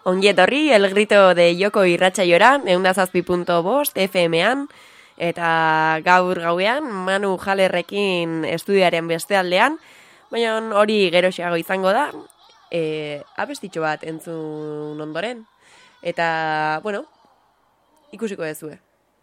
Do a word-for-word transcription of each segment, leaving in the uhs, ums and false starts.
Ongi etorri, El Grito de Joko irratsaiora, ehun eta zazpi puntu bost F M-an, eta gaur gauean Manu Jalerrekin estudioaren beste aldean, baina hori geroxeago izango da, e, abestitxo bat entzun ondoren, eta, bueno, ikusiko dezue.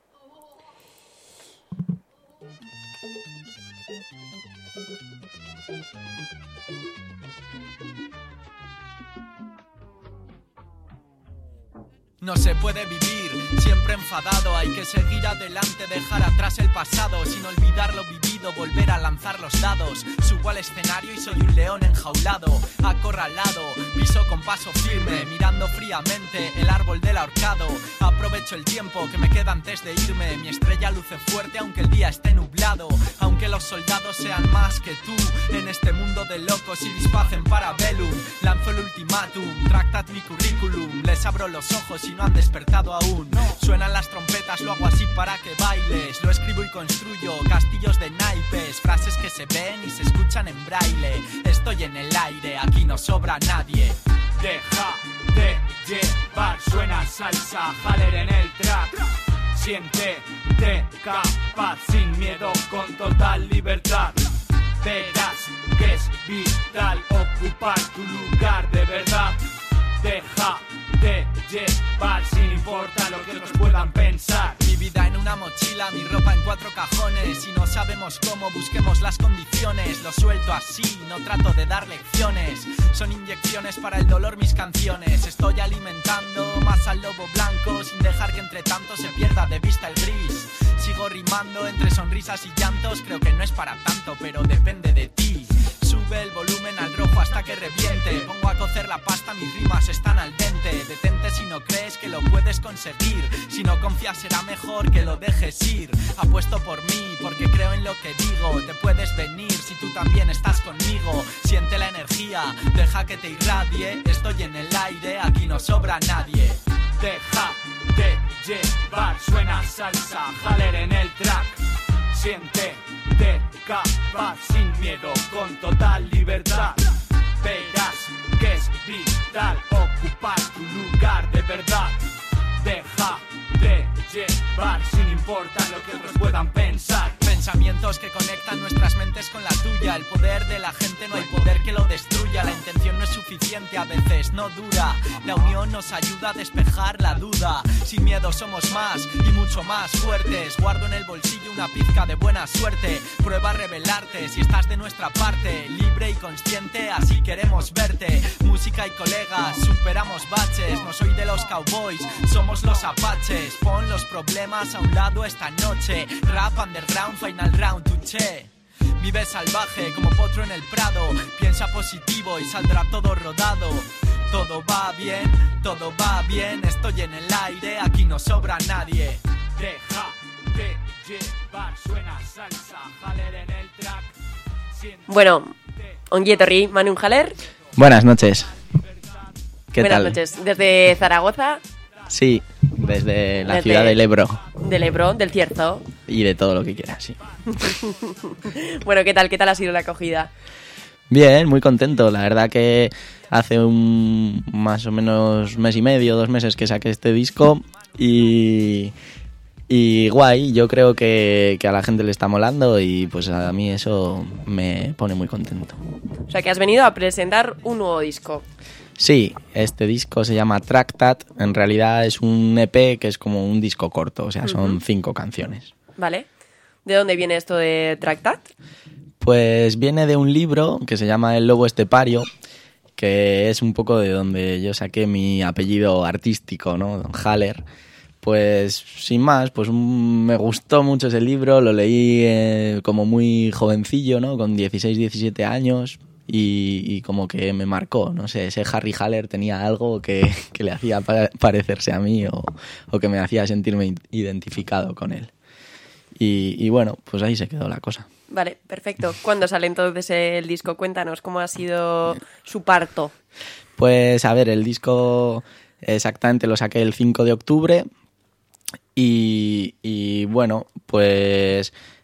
No se puede vivir siempre enfadado, hay que seguir adelante, dejar atrás el pasado, sin olvidar lo vivido, volver a lanzar los dados. Subo al escenario y soy un león enjaulado, acorralado, piso con paso firme, mirando fríamente el árbol del ahorcado. Aprovecho el tiempo que me queda antes de irme, mi estrella luce fuerte aunque el día esté nublado, aunque los soldados sean más que tú, en este mundo de locos y dispacen para Velum. Lanzo el ultimátum, tractad mi currículum, les abro los ojos y no han despertado aún. Suenan las trompetas, lo hago así para que bailes. Lo escribo y construyo castillos de naipes, frases que se ven y se escuchan en braille. Estoy en el aire, aquí no sobra nadie. Deja de llevar, suena salsa, Jaler en el track. Siéntete capaz, sin miedo, con total libertad. Verás que es vital ocupar tu lugar de verdad. Deja de llevar, sin importar lo que otros puedan pensar. Mi vida en una mochila, mi ropa en cuatro cajones. Si no sabemos cómo, busquemos las condiciones. Lo suelto así, no trato de dar lecciones. Son inyecciones para el dolor mis canciones. Estoy alimentando más al lobo blanco, sin dejar que entre tanto se pierda de vista el gris. Sigo rimando entre sonrisas y llantos. Creo que no es para tanto, pero depende de ti. Sube el volumen al rojo hasta que reviente. Pongo a cocer la pasta, mis rimas están al dente. Detente si no crees que lo puedes conseguir. Si no confías será mejor que lo dejes ir. Apuesto por mí porque creo en lo que digo. Te puedes venir si tú también estás conmigo. Siente la energía, deja que te irradie. Estoy en el aire, aquí no sobra nadie. Deja de llevar, suena salsa, Jaler en el track. Siéntete capaz, sin miedo, con total libertad. Verás que es vital ocupar tu lugar de verdad. Deja de llevar, sin importar lo que otros puedan pensar. Pensamientos que conectan nuestras mentes con la tuya. El poder de la gente no hay poder que lo destruya. La intención no es suficiente, a veces no dura. La unión nos ayuda a despejar la duda. Sin miedo somos más y mucho más fuertes. Guardo en el bolsillo una pizca de buena suerte. Prueba a rebelarte si estás de nuestra parte. Libre y consciente, así queremos verte. Música y colegas, superamos baches. No soy de los cowboys, somos los apaches. Pon los problemas a un lado esta noche. Rap underground, final round, touché. Vive salvaje como potro en el prado. Piensa positivo y saldrá todo rodado. Todo va bien, todo va bien. Estoy en el aire, aquí no sobra nadie. Deja de llevar, suena salsa, Jaler en el track. Bueno, ongi etorri, Manu Jaler. Buenas noches. ¿Qué Buenas tal? noches, desde Zaragoza. Sí, desde la Desde- ciudad del Ebro Del Ebro, del Cierzo. y de todo lo que quieras, sí. Bueno, ¿qué tal? ¿Qué tal ha sido la acogida? Bien, muy contento. La verdad que hace un más o menos mes y medio, dos meses que saqué este disco y, y guay, yo creo que, que a la gente le está molando y pues a mí eso me pone muy contento. O sea, que has venido a presentar un nuevo disco. Sí, este disco se llama Tractat, en realidad es un E P que es como un disco corto, o sea, son cinco canciones. ¿Vale? ¿De dónde viene esto de Tractat? Pues viene de un libro que se llama El Lobo Estepario, que es un poco de donde yo saqué mi apellido artístico, ¿no? Don Jaler. Pues sin más, pues un- me gustó mucho ese libro, lo leí eh, como muy jovencillo, ¿no? Con dieciséis, diecisiete años y, y como que me marcó, no sé, ese Harry Haller tenía algo que, que le hacía pa- parecerse a mí o, o que me hacía sentirme identificado con él. Y, y bueno, pues ahí se quedó la cosa. Vale, perfecto. ¿Cuándo sale entonces el disco? Cuéntanos cómo ha sido su parto. Pues a ver, el disco exactamente lo saqué el cinco de octubre y, y bueno, pues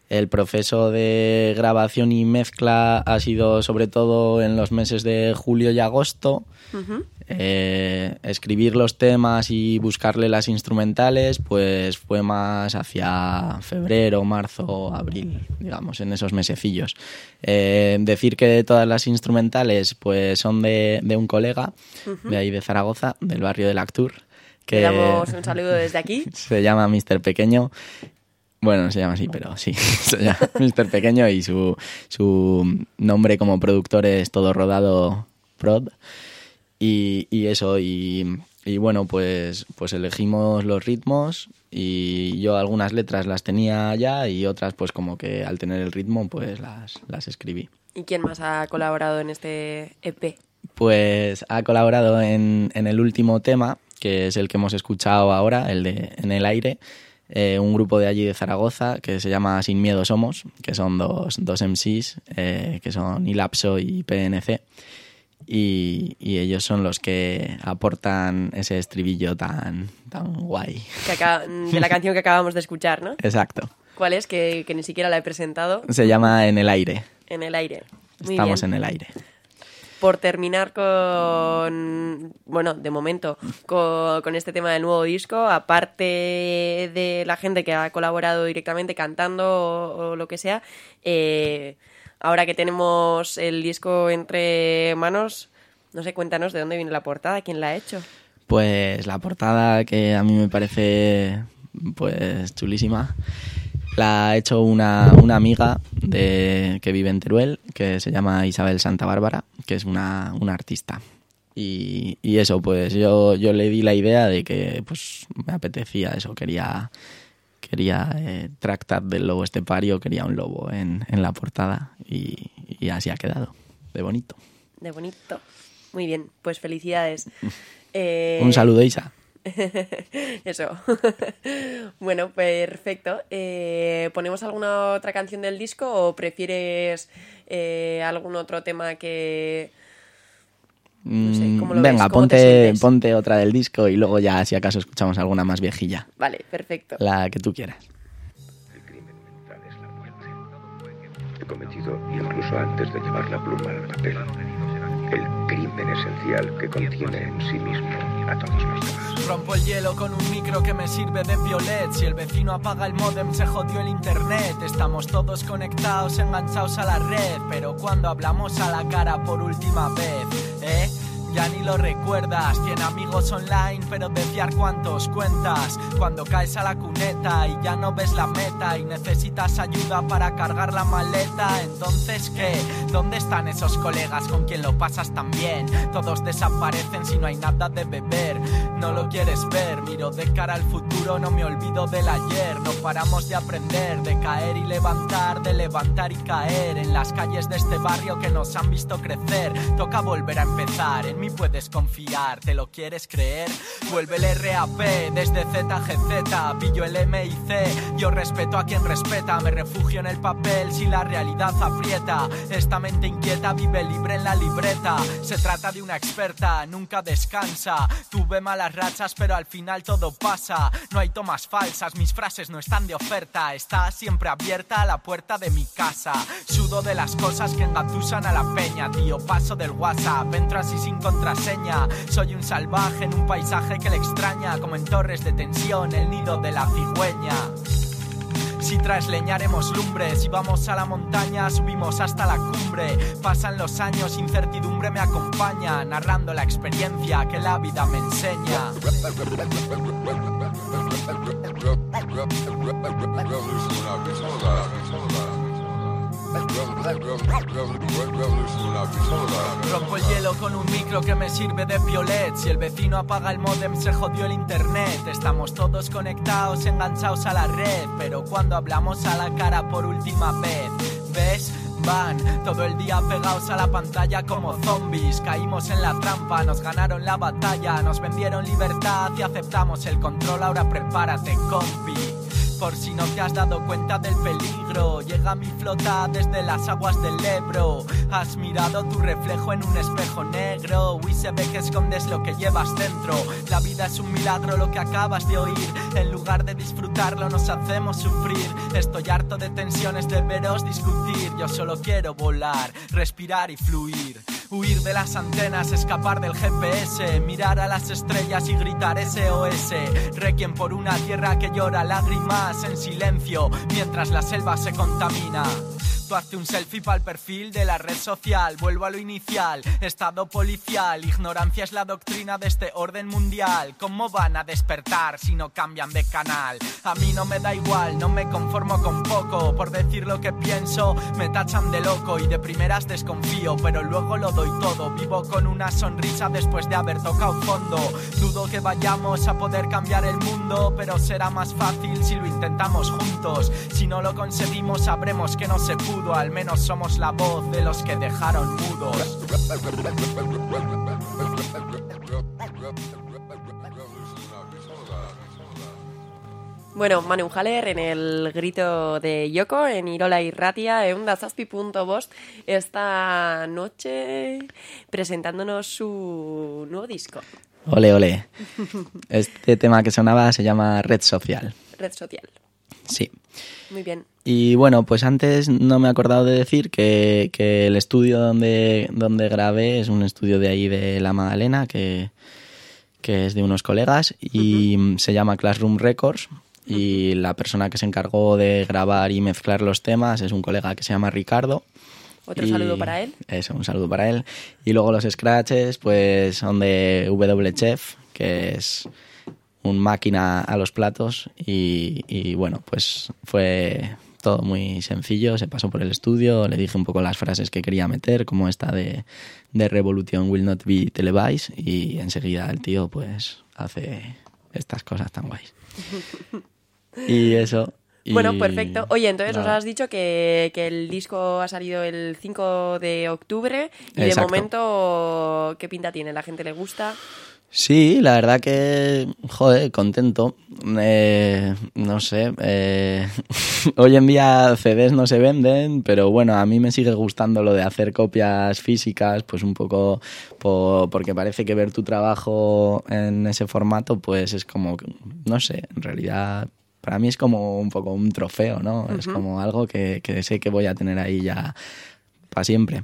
El proceso de grabación y mezcla ha sido sobre todo en los meses de julio y agosto. Uh-huh. Eh, escribir los temas y buscarle las instrumentales pues fue más hacia febrero, marzo, abril, digamos, en esos mesecillos. Eh, decir que todas las instrumentales pues son de, de un colega uh-huh. de ahí de Zaragoza, del barrio del Actur, que le damos un saludo desde aquí. Se llama míster Pequeño. Bueno, no se llama así, pero sí, se llama míster Pequeño y su, su nombre como productor es Todo Rodado Prod. Y, y eso, y, y bueno, pues, pues elegimos los ritmos y yo algunas letras las tenía ya y otras pues como que al tener el ritmo pues las, las escribí. ¿Y quién más ha colaborado en este E P? Pues ha colaborado en, en el último tema, que es el que hemos escuchado ahora, el de En el aire, eh, un grupo de allí de Zaragoza que se llama Sin Miedo Somos, que son dos, dos M Cs, eh, que son Ilapso y P N C. Y, y ellos son los que aportan ese estribillo tan, tan guay. Que acá, de la canción que acabamos de escuchar, ¿no? Exacto. ¿Cuál es? Que, que ni siquiera la he presentado. Se llama En el aire. En el aire. Muy Estamos bien. en el aire. Por terminar con, bueno, de momento, con, con este tema del nuevo disco, aparte de la gente que ha colaborado directamente cantando o, o lo que sea, eh... ahora que tenemos el disco entre manos, no sé, cuéntanos de dónde viene la portada, quién la ha hecho. Pues la portada, que a mí me parece pues chulísima, la ha hecho una, una amiga de, que vive en Teruel, que se llama Isabel Santa Bárbara, que es una, una artista. Y, y eso, pues yo, yo le di la idea de que pues me apetecía eso, quería... Quería eh, Tractat del lobo estepario, quería un lobo en, en la portada y, y así ha quedado, de bonito. De bonito. Muy bien, pues felicidades. Eh... Un saludo, Isa. Eso. Bueno, perfecto. Eh, ¿Ponemos alguna otra canción del disco o prefieres eh, algún otro tema que... No sé, ¿cómo lo Venga, ves? ¿Cómo ponte, ponte otra del disco y luego ya, si acaso, escuchamos alguna más viejilla. Vale, perfecto. La que tú quieras. El crimen mental es la muerte. He cometido, incluso antes de llevar la pluma al papel, el crimen esencial que contiene en sí mismo a todos los demás. Rompo el hielo con un micro que me sirve de violet. Si el vecino apaga el módem se jodió el internet. Estamos todos conectados, enganchados a la red, pero cuando hablamos a la cara por última vez, ¿eh? Ya ni lo recuerdas, cien amigos online, pero de fiar cuántos cuentas. Cuando caes a la cuneta y ya no ves la meta y necesitas ayuda para cargar la maleta, entonces ¿qué? ¿Dónde están esos colegas con quien lo pasas tan bien? Todos desaparecen si no hay nada de beber. No lo quieres ver, miro de cara al futuro, no me olvido del ayer. No paramos de aprender, de caer y levantar, de levantar y caer. En las calles de este barrio que nos han visto crecer, toca volver a empezar. En mí puedes confiar, ¿te lo quieres creer? Vuelve el R A P desde Z G Z, pillo el M I C. Yo respeto a quien respeta, me refugio en el papel si la realidad aprieta. Esta mente inquieta vive libre en la libreta. Se trata de una experta, nunca descansa. Tuve malas rachas pero al final todo pasa. No hay tomas falsas, mis frases no están de oferta. Está siempre abierta la puerta de mi casa. Sudo de las cosas que engatusan a la peña, tío, paso del WhatsApp, entro así sin contraseña. Soy un salvaje en un paisaje que le extraña, como en torres de tensión, el nido de la cigüeña. Si traes leña haremos lumbre, si vamos a la montaña subimos hasta la cumbre. Pasan los años, incertidumbre me acompaña, narrando la experiencia que la vida me enseña. Rompo el hielo con un micro que me sirve de violet. Si el vecino apaga el módem se jodió el internet. Estamos todos conectados, enganchados a la red, pero cuando hablamos a la cara por última vez, ¿ves? Van todo el día pegados a la pantalla como zombies. Caímos en la trampa, nos ganaron la batalla, nos vendieron libertad y aceptamos el control. Ahora prepárate, compi. por si no te has dado cuenta del peligro. Llega mi flota desde las aguas del Ebro. Has mirado tu reflejo en un espejo negro y se ve que escondes lo que llevas dentro. La vida es un milagro, lo que acabas de oír. En lugar de disfrutarlo nos hacemos sufrir. Estoy harto de tensiones, de veros discutir. Yo solo quiero volar, respirar y fluir. Huir de las antenas, escapar del G P S, mirar a las estrellas y gritar S O S. Requiem por una tierra que llora lágrimas en silencio mientras la selva se contamina. Tú hazte un selfie pa'l perfil de la red social. Vuelvo a lo inicial, estado policial. Ignorancia es la doctrina de este orden mundial. ¿Cómo van a despertar si no cambian de canal? A mí no me da igual, no me conformo con poco. Por decir lo que pienso me tachan de loco y de primeras desconfío, pero luego lo doy todo. Vivo con una sonrisa después de haber tocado fondo. Dudo que vayamos a poder cambiar el mundo, pero será más fácil si lo intentamos juntos. Si no lo conseguimos sabremos que no se pudo. Al menos somos la voz de los que dejaron mudos. Bueno, Manu Haller en el grito de Yoko, en Irola Irratia, eunda zazpi punto bost, esta noche presentándonos su nuevo disco. Ole, ole. Este tema que sonaba se llama Red Social. Red Social. Sí. Muy bien. Y bueno, pues antes no me he acordado de decir que, que el estudio donde, donde grabé es un estudio de ahí de La Magdalena, que, que es de unos colegas, y uh-huh. se llama Classroom Records, y uh-huh. la persona que se encargó de grabar y mezclar los temas es un colega que se llama Ricardo. Otro y saludo para él. Eso, un saludo para él. Y luego los scratches pues son de W Chef, que es un máquina a los platos, y, y bueno, pues fue todo muy sencillo. Se pasó por el estudio, le dije un poco las frases que quería meter, como esta de, de Revolution will not be televised, y enseguida el tío pues hace estas cosas tan guays. Y eso. Y bueno, perfecto. Oye, entonces nada. Nos has dicho que, que el disco ha salido el cinco de octubre y Exacto. de momento, ¿qué pinta tiene? ¿La gente le gusta? Sí, la verdad que, joder, contento. Eh, no sé, eh, hoy en día C Ds no se venden, pero bueno, a mí me sigue gustando lo de hacer copias físicas, pues un poco por, porque parece que ver tu trabajo en ese formato, pues es como, no sé, en realidad para mí es como un poco un trofeo, ¿no? Uh-huh. Es como algo que, que sé que voy a tener ahí ya para siempre.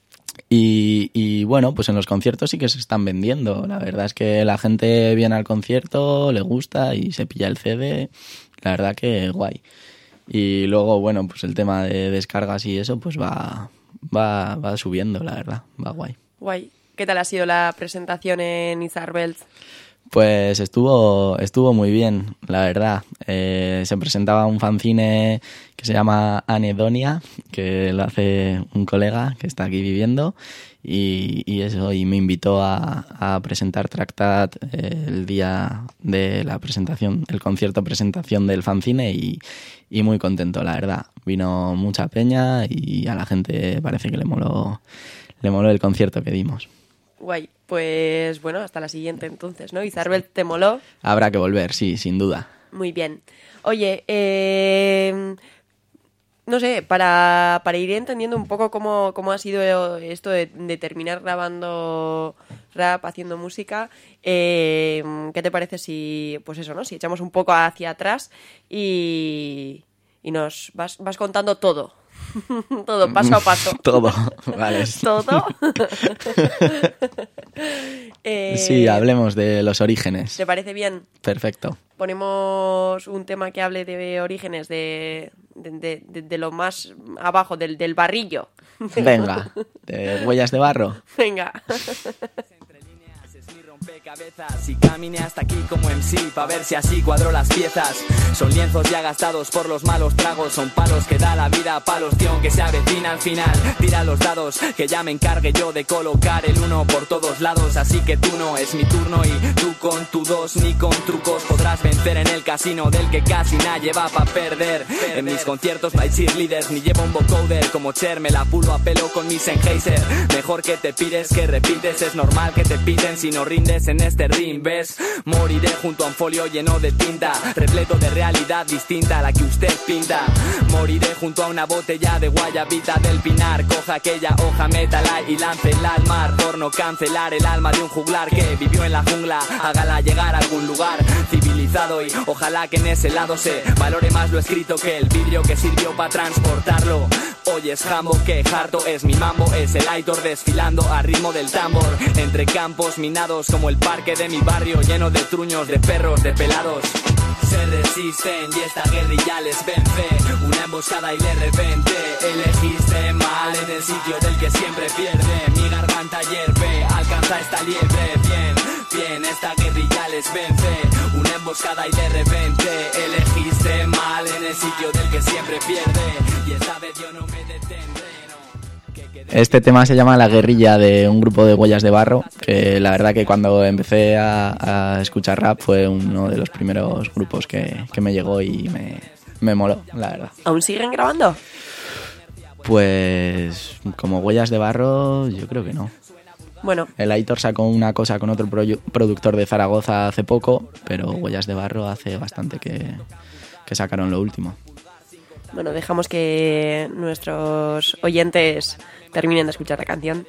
Y, y bueno, pues en los conciertos sí que se están vendiendo. La verdad es que la gente viene al concierto, le gusta y se pilla el C D. La verdad que guay. Y luego, bueno, pues el tema de descargas y eso, pues va, va, va subiendo, la verdad. Va guay. Guay. ¿Qué tal ha sido la presentación en Izarbelt? Pues estuvo estuvo muy bien, la verdad. Eh, se presentaba un fanzine que se llama Anedonia, que lo hace un colega que está aquí viviendo, y, y eso, y me invitó a, a presentar Tractat eh, el día de la presentación, el concierto presentación del fanzine, y, y muy contento, la verdad. Vino mucha peña y a la gente parece que le moló, le moló el concierto que dimos. Guay, pues bueno, hasta la siguiente entonces, ¿no? Izarbelt, ¿te moló? Habrá que volver, sí, sin duda. Muy bien. Oye, eh, no sé, para, para ir entendiendo un poco cómo, cómo ha sido esto de, de terminar grabando rap, haciendo música, eh, ¿qué te parece si, pues eso, ¿no? Si echamos un poco hacia atrás y, y nos vas, vas contando todo. Todo, paso a paso. Todo, vale. Todo. eh, sí, hablemos de los orígenes. ¿Te parece bien? Perfecto. Ponemos un tema que hable de orígenes, de, de, de, de lo más abajo, del, del barrillo. Venga, de huellas de barro. Venga. Cabezas y caminé hasta aquí como M C pa' ver si así cuadro las piezas. Son lienzos ya gastados por los malos tragos, son palos que da la vida, palos tío que se avecina al final. Tira los dados, que ya me encargue yo de colocar el uno por todos lados. Así que tú no, es mi turno, y tú con tu dos ni con trucos podrás vencer en el casino del que casi nadie va pa' perder. En mis conciertos no hay cheerleaders, ni llevo un vocoder como Cher, me la pulo a pelo con mi Sennheiser. Mejor que te pires que repites, es normal que te piten si no rindes en este rim, ¿ves? Moriré junto a un folio lleno de tinta, repleto de realidad distinta a la que usted pinta. Moriré junto a una botella de guayabita del Pinar. Coja aquella hoja, métala y láncela al mar, por no cancelar el alma de un juglar que vivió en la jungla. Hágala llegar a algún lugar civilizado y ojalá que en ese lado se valore más lo escrito que el vidrio que sirvió para transportarlo. Hoy es jambo, que harto es mi mambo, es el Aitor desfilando a ritmo del tambor, entre campos minados como el parque de mi barrio, lleno de truños, de perros, de pelados. Se resisten y esta guerrilla les vence, una emboscada y de repente elegiste mal en el sitio del que siempre pierde. Mi garganta hierve, alcanza esta liebre, bien, bien, esta guerrilla les vence, una emboscada y de repente elegiste mal en el sitio del que siempre pierde, y esta vez yo no me detendré. Este tema se llama La Guerrilla, de un grupo de Huellas de Barro, que la verdad que cuando empecé a, a escuchar rap fue uno de los primeros grupos que, que me llegó y me, me moló, la verdad. ¿Aún siguen grabando? Pues como Huellas de Barro yo creo que no. Bueno. El Aitor sacó una cosa con otro pro- productor de Zaragoza hace poco, pero Huellas de Barro hace bastante que, que sacaron lo último. Bueno, dejamos que nuestros oyentes terminen de escuchar la canción.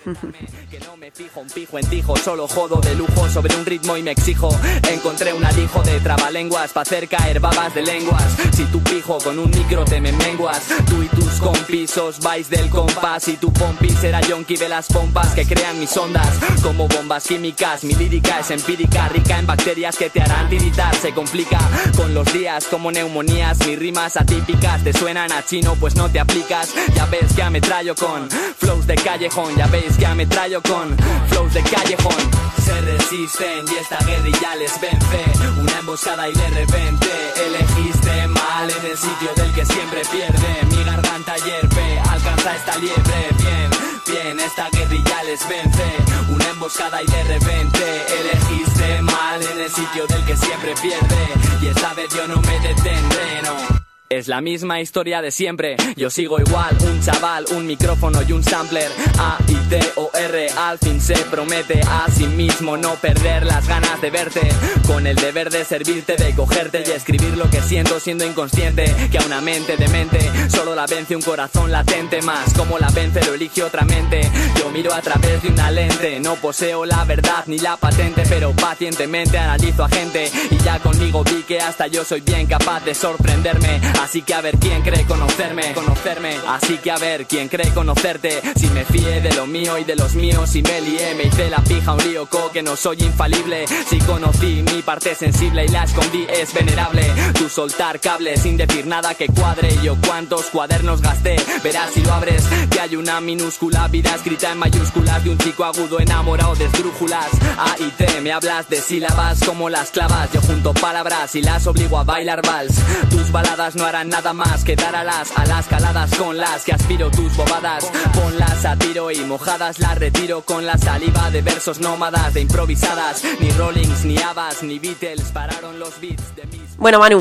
Que no me fijo un pijo en tijo, solo jodo de lujo sobre un ritmo y me exijo. Encontré un alijo de trabalenguas pa' hacer caer babas de lenguas. Si tu pijo con un micro te me menguas, tú y tus compis os vais del compás, y tu pompi será yonki de las pompas que crean mis ondas como bombas químicas. Mi lírica es empírica, rica en bacterias que te harán tiritar. Se complica con los días como neumonías, mis rimas atípicas te suenan a chino pues no te aplicas. Ya ves que ametrallo con flows de callejón, ya veis que ametrallo con flows de callejón. Se resisten y esta guerrilla les vence, una emboscada y de repente elegiste mal en el sitio del que siempre pierde. Mi garganta hierve, alcanza esta liebre, bien, bien, esta guerrilla les vence, una emboscada y de repente elegiste mal en el sitio del que siempre pierde, y esta vez yo no me detendré, no. Es la misma historia de siempre, yo sigo igual, un chaval, un micrófono y un sampler. A, I, T, O, R, al fin se promete a sí mismo no perder las ganas de verte, con el deber de servirte, de cogerte y escribir lo que siento siendo inconsciente, que a una mente demente solo la vence un corazón latente, más como la vence lo elige otra mente. Yo miro a través de una lente, no poseo la verdad ni la patente, pero pacientemente analizo a gente, y ya conmigo vi que hasta yo soy bien capaz de sorprenderme. Así que a ver quién cree conocerme, conocerme. Así que a ver quién cree conocerte. Si me fié de lo mío y de los míos, si me lié, me hice la pija un lío co que no soy infalible. Si conocí mi parte sensible y la escondí es venerable. Tú soltar cables sin decir nada que cuadre. Yo cuántos cuadernos gasté, verás si lo abres que hay una minúscula vida escrita en mayúsculas de un chico agudo enamorado de esdrújulas. A y T, me hablas de sílabas como las clavas. Yo junto palabras y las obligo a bailar vals. Tus baladas no harán nada más que dar alas a las caladas con las que aspiro tus bobadas. Ponlas a tiro y mojadas las retiro con la saliva de versos nómadas de improvisadas. Ni Rollings, ni Abbas, ni Beatles pararon los beats de mis... Bueno, Manu,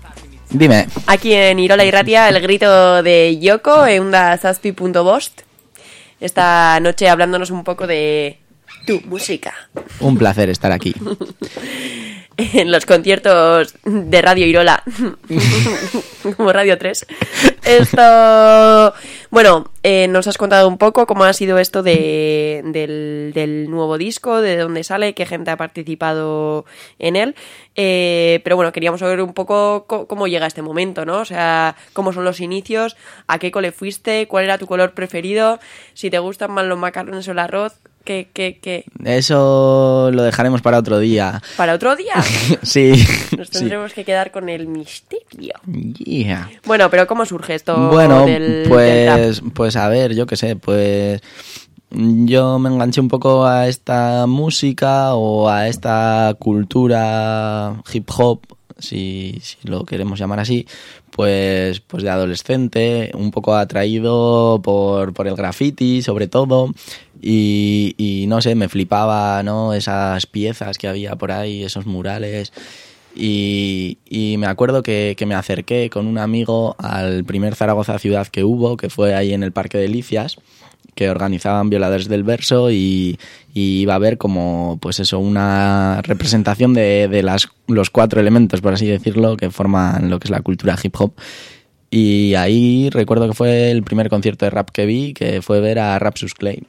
Dime. aquí en Irola y Ratia, el grito de Yoko, eunda zazpi punto bost. Esta noche hablándonos un poco de tu música. Un placer estar aquí. En los conciertos de Radio Irola, como Radio tres. Esto, bueno, eh, nos has contado un poco cómo ha sido esto de, del, del nuevo disco, de dónde sale, qué gente ha participado en él, eh, pero bueno, queríamos saber un poco cómo, cómo llega este momento, ¿no? O sea, cómo son los inicios, a qué cole fuiste, cuál era tu color preferido, si te gustan más los macarrones o el arroz. ¿Qué, qué, qué? Eso lo dejaremos para otro día. ¿Para otro día? Sí. Nos tendremos sí. que quedar con el misterio. Yeah. Bueno, pero ¿cómo surge esto? Bueno, del, pues, del pues a ver, yo qué sé, pues yo me enganché un poco a esta música o a esta cultura hip hop, si, si lo queremos llamar así, pues, pues de adolescente, un poco atraído por, por el graffiti sobre todo. Y, y no sé, me flipaba, ¿no? Esas piezas que había por ahí, esos murales. Y, y me acuerdo que, que me acerqué con un amigo al primer Zaragoza Ciudad que hubo, que fue ahí en el Parque Delicias, que organizaban Violadores del Verso, y, y iba a haber como, pues eso, una representación de, de las, los cuatro elementos, por así decirlo, que forman lo que es la cultura hip hop. Y ahí recuerdo que fue el primer concierto de rap que vi, que fue ver a Rapsus Clay.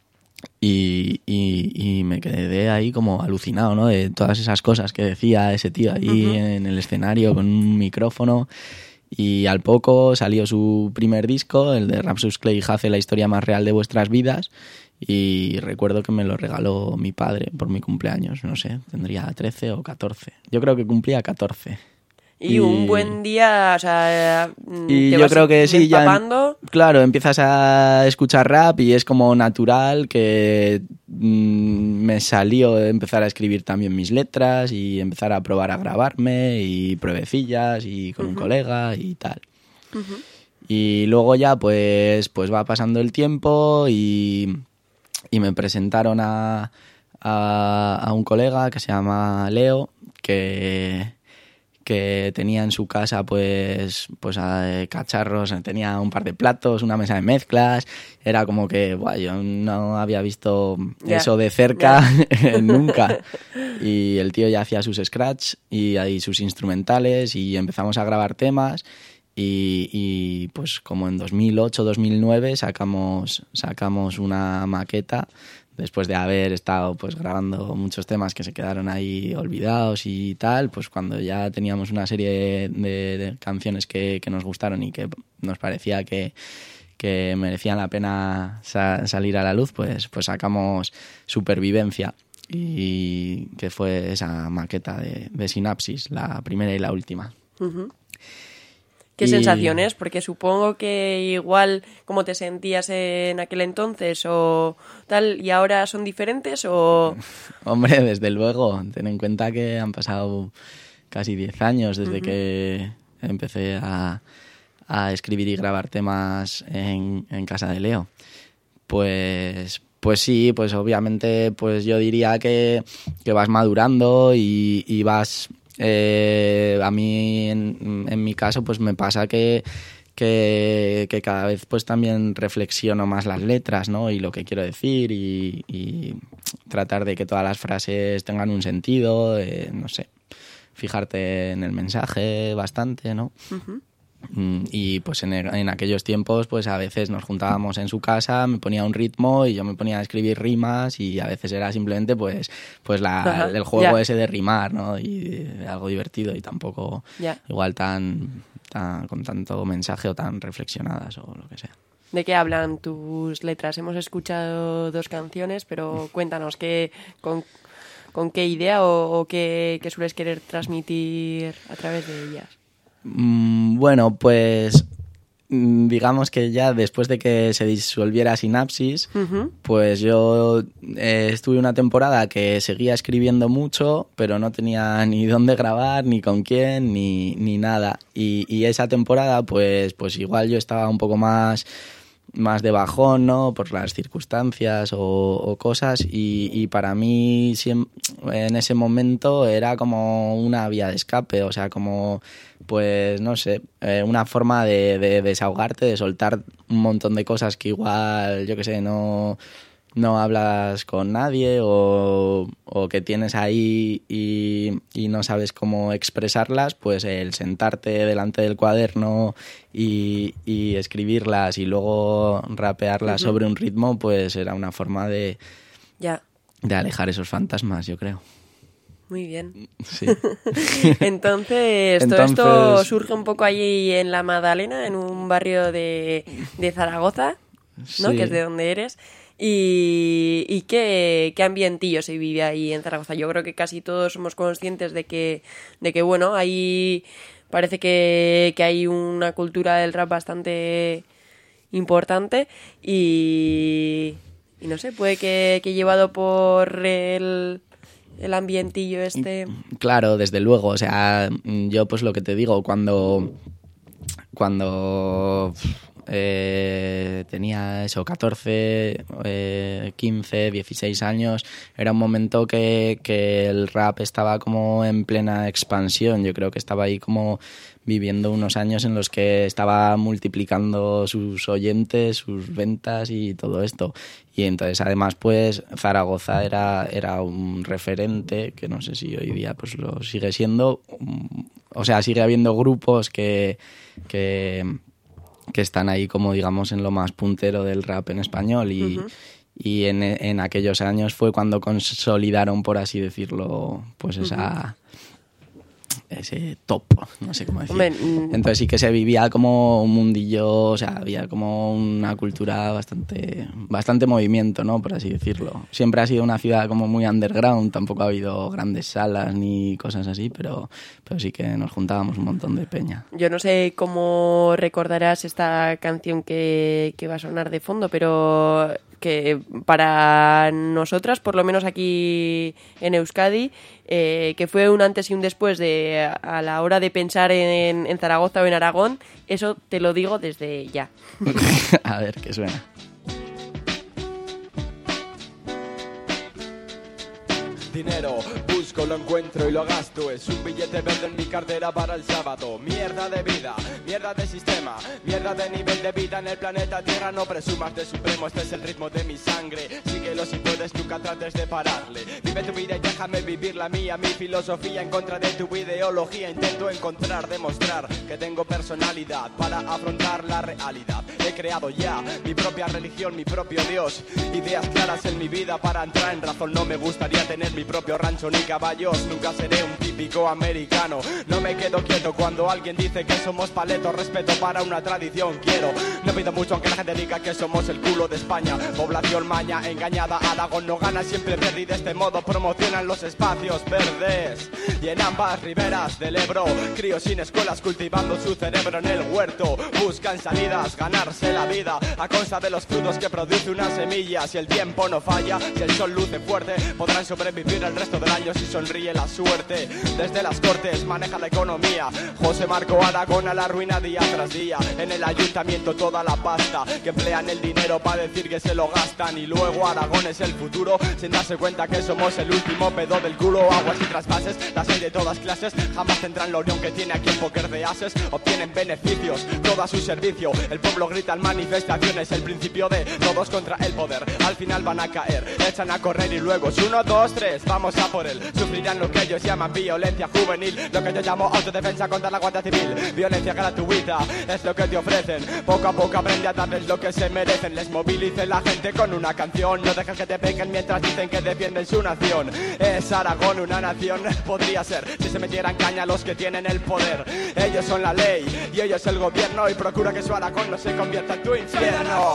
Y, y, y me quedé ahí como alucinado, ¿no? De todas esas cosas que decía ese tío ahí uh-huh. en el escenario con un micrófono. Y al poco salió su primer disco, el de Rapsus Clay hace la historia más real de vuestras vidas. Y recuerdo que me lo regaló mi padre por mi cumpleaños, no sé, tendría trece o catorce. Yo creo que cumplía catorce. Y, y un buen día, o sea, y te yo vas creo que sí, empapando. Ya, claro, empiezas a escuchar rap y es como natural que mmm, me salió empezar a escribir también mis letras y empezar a probar a grabarme y pruebecillas y con uh-huh. un colega y tal. Uh-huh. Y luego ya pues, pues va pasando el tiempo y, y me presentaron a, a, a un colega que se llama Leo, que... que tenía en su casa pues pues eh, cacharros, tenía un par de platos, una mesa de mezclas, era como que buah, yo no había visto yeah. eso de cerca yeah. nunca, y el tío ya hacía sus scratch y ahí sus instrumentales y empezamos a grabar temas y, y pues como en dos mil ocho dos mil nueve sacamos sacamos una maqueta después de haber estado pues grabando muchos temas que se quedaron ahí olvidados y tal. Pues cuando ya teníamos una serie de, de canciones que, que nos gustaron y que nos parecía que, que merecían la pena sa- salir a la luz, pues, pues sacamos Supervivencia, y que fue esa maqueta de, de Sinapsis, la primera y la última. Uh-huh. ¿Qué y... sensaciones? Porque supongo que igual como te sentías en aquel entonces o tal, y ahora son diferentes o... Hombre, desde luego. Ten en cuenta que han pasado casi diez años desde uh-huh. que empecé a, a escribir y grabar temas en, en casa de Leo. Pues... Pues sí, pues obviamente pues yo diría que, que vas madurando y, y vas... Eh, a mí, en, en mi caso, pues me pasa que, que, que cada vez pues también reflexiono más las letras, ¿no? Y lo que quiero decir y, y tratar de que todas las frases tengan un sentido, eh, no sé, fijarte en el mensaje bastante, ¿no? Uh-huh. Y pues en, en aquellos tiempos pues a veces nos juntábamos en su casa, me ponía un ritmo y yo me ponía a escribir rimas y a veces era simplemente pues pues la, Ajá, el juego yeah. ese de rimar, ¿no? Y algo divertido y tampoco yeah. igual tan, tan con tanto mensaje o tan reflexionadas o lo que sea. ¿De qué hablan tus letras? Hemos escuchado dos canciones, pero cuéntanos qué con con qué idea o, o qué, qué sueles querer transmitir a través de ellas. Bueno, pues digamos que ya después de que se disolviera Sinapsis, uh-huh. pues yo eh, estuve una temporada que seguía escribiendo mucho, pero no tenía ni dónde grabar, ni con quién, ni, ni nada. Y, y esa temporada, pues, pues igual yo estaba un poco más... más de bajón, ¿no? Por las circunstancias o, o cosas y, y para mí en ese momento era como una vía de escape, o sea, como pues no sé, eh, una forma de, de desahogarte, de soltar un montón de cosas que igual, yo qué sé, no, no hablas con nadie o, o que tienes ahí y, y no sabes cómo expresarlas, pues el sentarte delante del cuaderno y, y escribirlas y luego rapearlas uh-huh. sobre un ritmo, pues era una forma de, ya. de alejar esos fantasmas, yo creo. Muy bien. Sí. Entonces, Entonces, todo esto surge un poco allí en La Magdalena, en un barrio de, de Zaragoza, ¿no? Sí. Que es de donde eres. ¿Y, y qué, qué ambientillo se vive ahí en Zaragoza? Yo creo que casi todos somos conscientes de que, de que bueno, ahí parece que, que hay una cultura del rap bastante importante y, y no sé, puede que, que llevado por el... el ambientillo este. Claro, desde luego, o sea, yo pues lo que te digo, cuando cuando eh, tenía eso, catorce, eh, quince, dieciséis años. Era un momento que, que el rap estaba como en plena expansión. Yo creo que estaba ahí como viviendo unos años en los que estaba multiplicando sus oyentes, sus ventas y todo esto. Y entonces, además, pues Zaragoza era, era un referente, que no sé si hoy día pues lo sigue siendo. O sea, sigue habiendo grupos que, que, que están ahí como, digamos, en lo más puntero del rap en español. Y, uh-huh. y en, en aquellos años fue cuando consolidaron, por así decirlo, pues esa... Uh-huh. ese top, no sé cómo decir. Hombre, entonces sí que se vivía como un mundillo, o sea, había como una cultura bastante bastante movimiento, ¿no? Por así decirlo. Siempre ha sido una ciudad como muy underground, tampoco ha habido grandes salas ni cosas así, pero, pero sí que nos juntábamos un montón de peña. Yo no sé cómo recordarás esta canción que, que va a sonar de fondo, pero que para nosotras, por lo menos aquí en Euskadi, eh, que fue un antes y un después de a la hora de pensar en, en Zaragoza o en Aragón, eso te lo digo desde ya. A ver, ¿qué suena? Dinero, busco, lo encuentro y lo gasto. Es un billete verde en mi cartera para el sábado. Mierda de vida, mierda de sistema, mierda de nivel de vida en el planeta Tierra. No presumas de supremo, este es el ritmo de mi sangre. Síguelo si puedes, nunca trates de pararle. Vive tu vida y déjame vivir la mía. Mi filosofía en contra de tu ideología. Intento encontrar, demostrar que tengo personalidad para afrontar la realidad. He creado ya mi propia religión, mi propio Dios. Ideas claras en mi vida para entrar en razón. No me gustaría tener mi propio rancho ni caballos. Nunca seré un típico americano. No me quedo quieto cuando alguien dice que somos paletos. Respeto para una tradición quiero. No pido mucho aunque la gente diga que somos el culo de España. Población maña engañada. Aragón no gana, siempre pierde y de este modo promocionan los espacios verdes. Y en ambas riberas del Ebro, críos sin escuelas cultivando su cerebro en el huerto. Buscan salidas, ganarse la vida a costa de los frutos que produce una semilla. Si el tiempo no falla, si el sol luce fuerte, podrán sobrevivir el resto del año si sonríe la suerte. Desde las Cortes maneja la economía José Marco Aragón a la ruina día tras día. En el ayuntamiento toda la pasta que emplean el dinero para decir que se lo gastan. Y luego Aragón es el futuro sin darse cuenta que somos el último pedo del culo. Aguas y trasvases, las hay de todas clases. Jamás tendrán la unión que tiene aquí el póker de ases. Obtienen beneficios, todo a su servicio. El pueblo grita en manifestaciones, el principio de todos contra el poder. Al final van a caer, echan a correr y luego es uno, dos, tres, vamos a por él. Sufrirán lo que ellos llaman violencia juvenil, lo que yo llamo autodefensa contra la Guardia Civil. Violencia gratuita es lo que te ofrecen. Poco a poco aprende a darles lo que se merecen. Les movilice la gente con una canción. No dejes que te peguen mientras dicen que defienden su nación. Es Aragón una nación, podría ser si se metieran caña los que tienen el poder. Ellos son la ley y ellos el gobierno. Y procura que su Aragón no se convierta en tu infierno.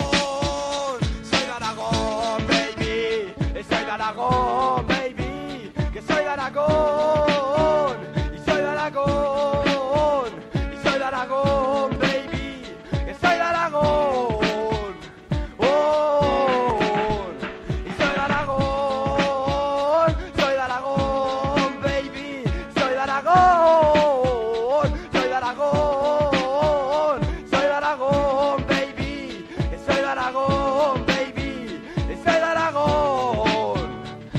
Soy de Aragón, baby. Soy de Aragón, baby. Que soy de Aragón. Y soy de Aragón. Y soy de Aragón, baby. Que soy de Aragón. Oh. Y soy de Aragón. Soy de Aragón, baby. Soy de Aragón. Soy de Aragón. Soy de Aragón, baby. Que soy de Aragón, baby. Que soy de Aragón.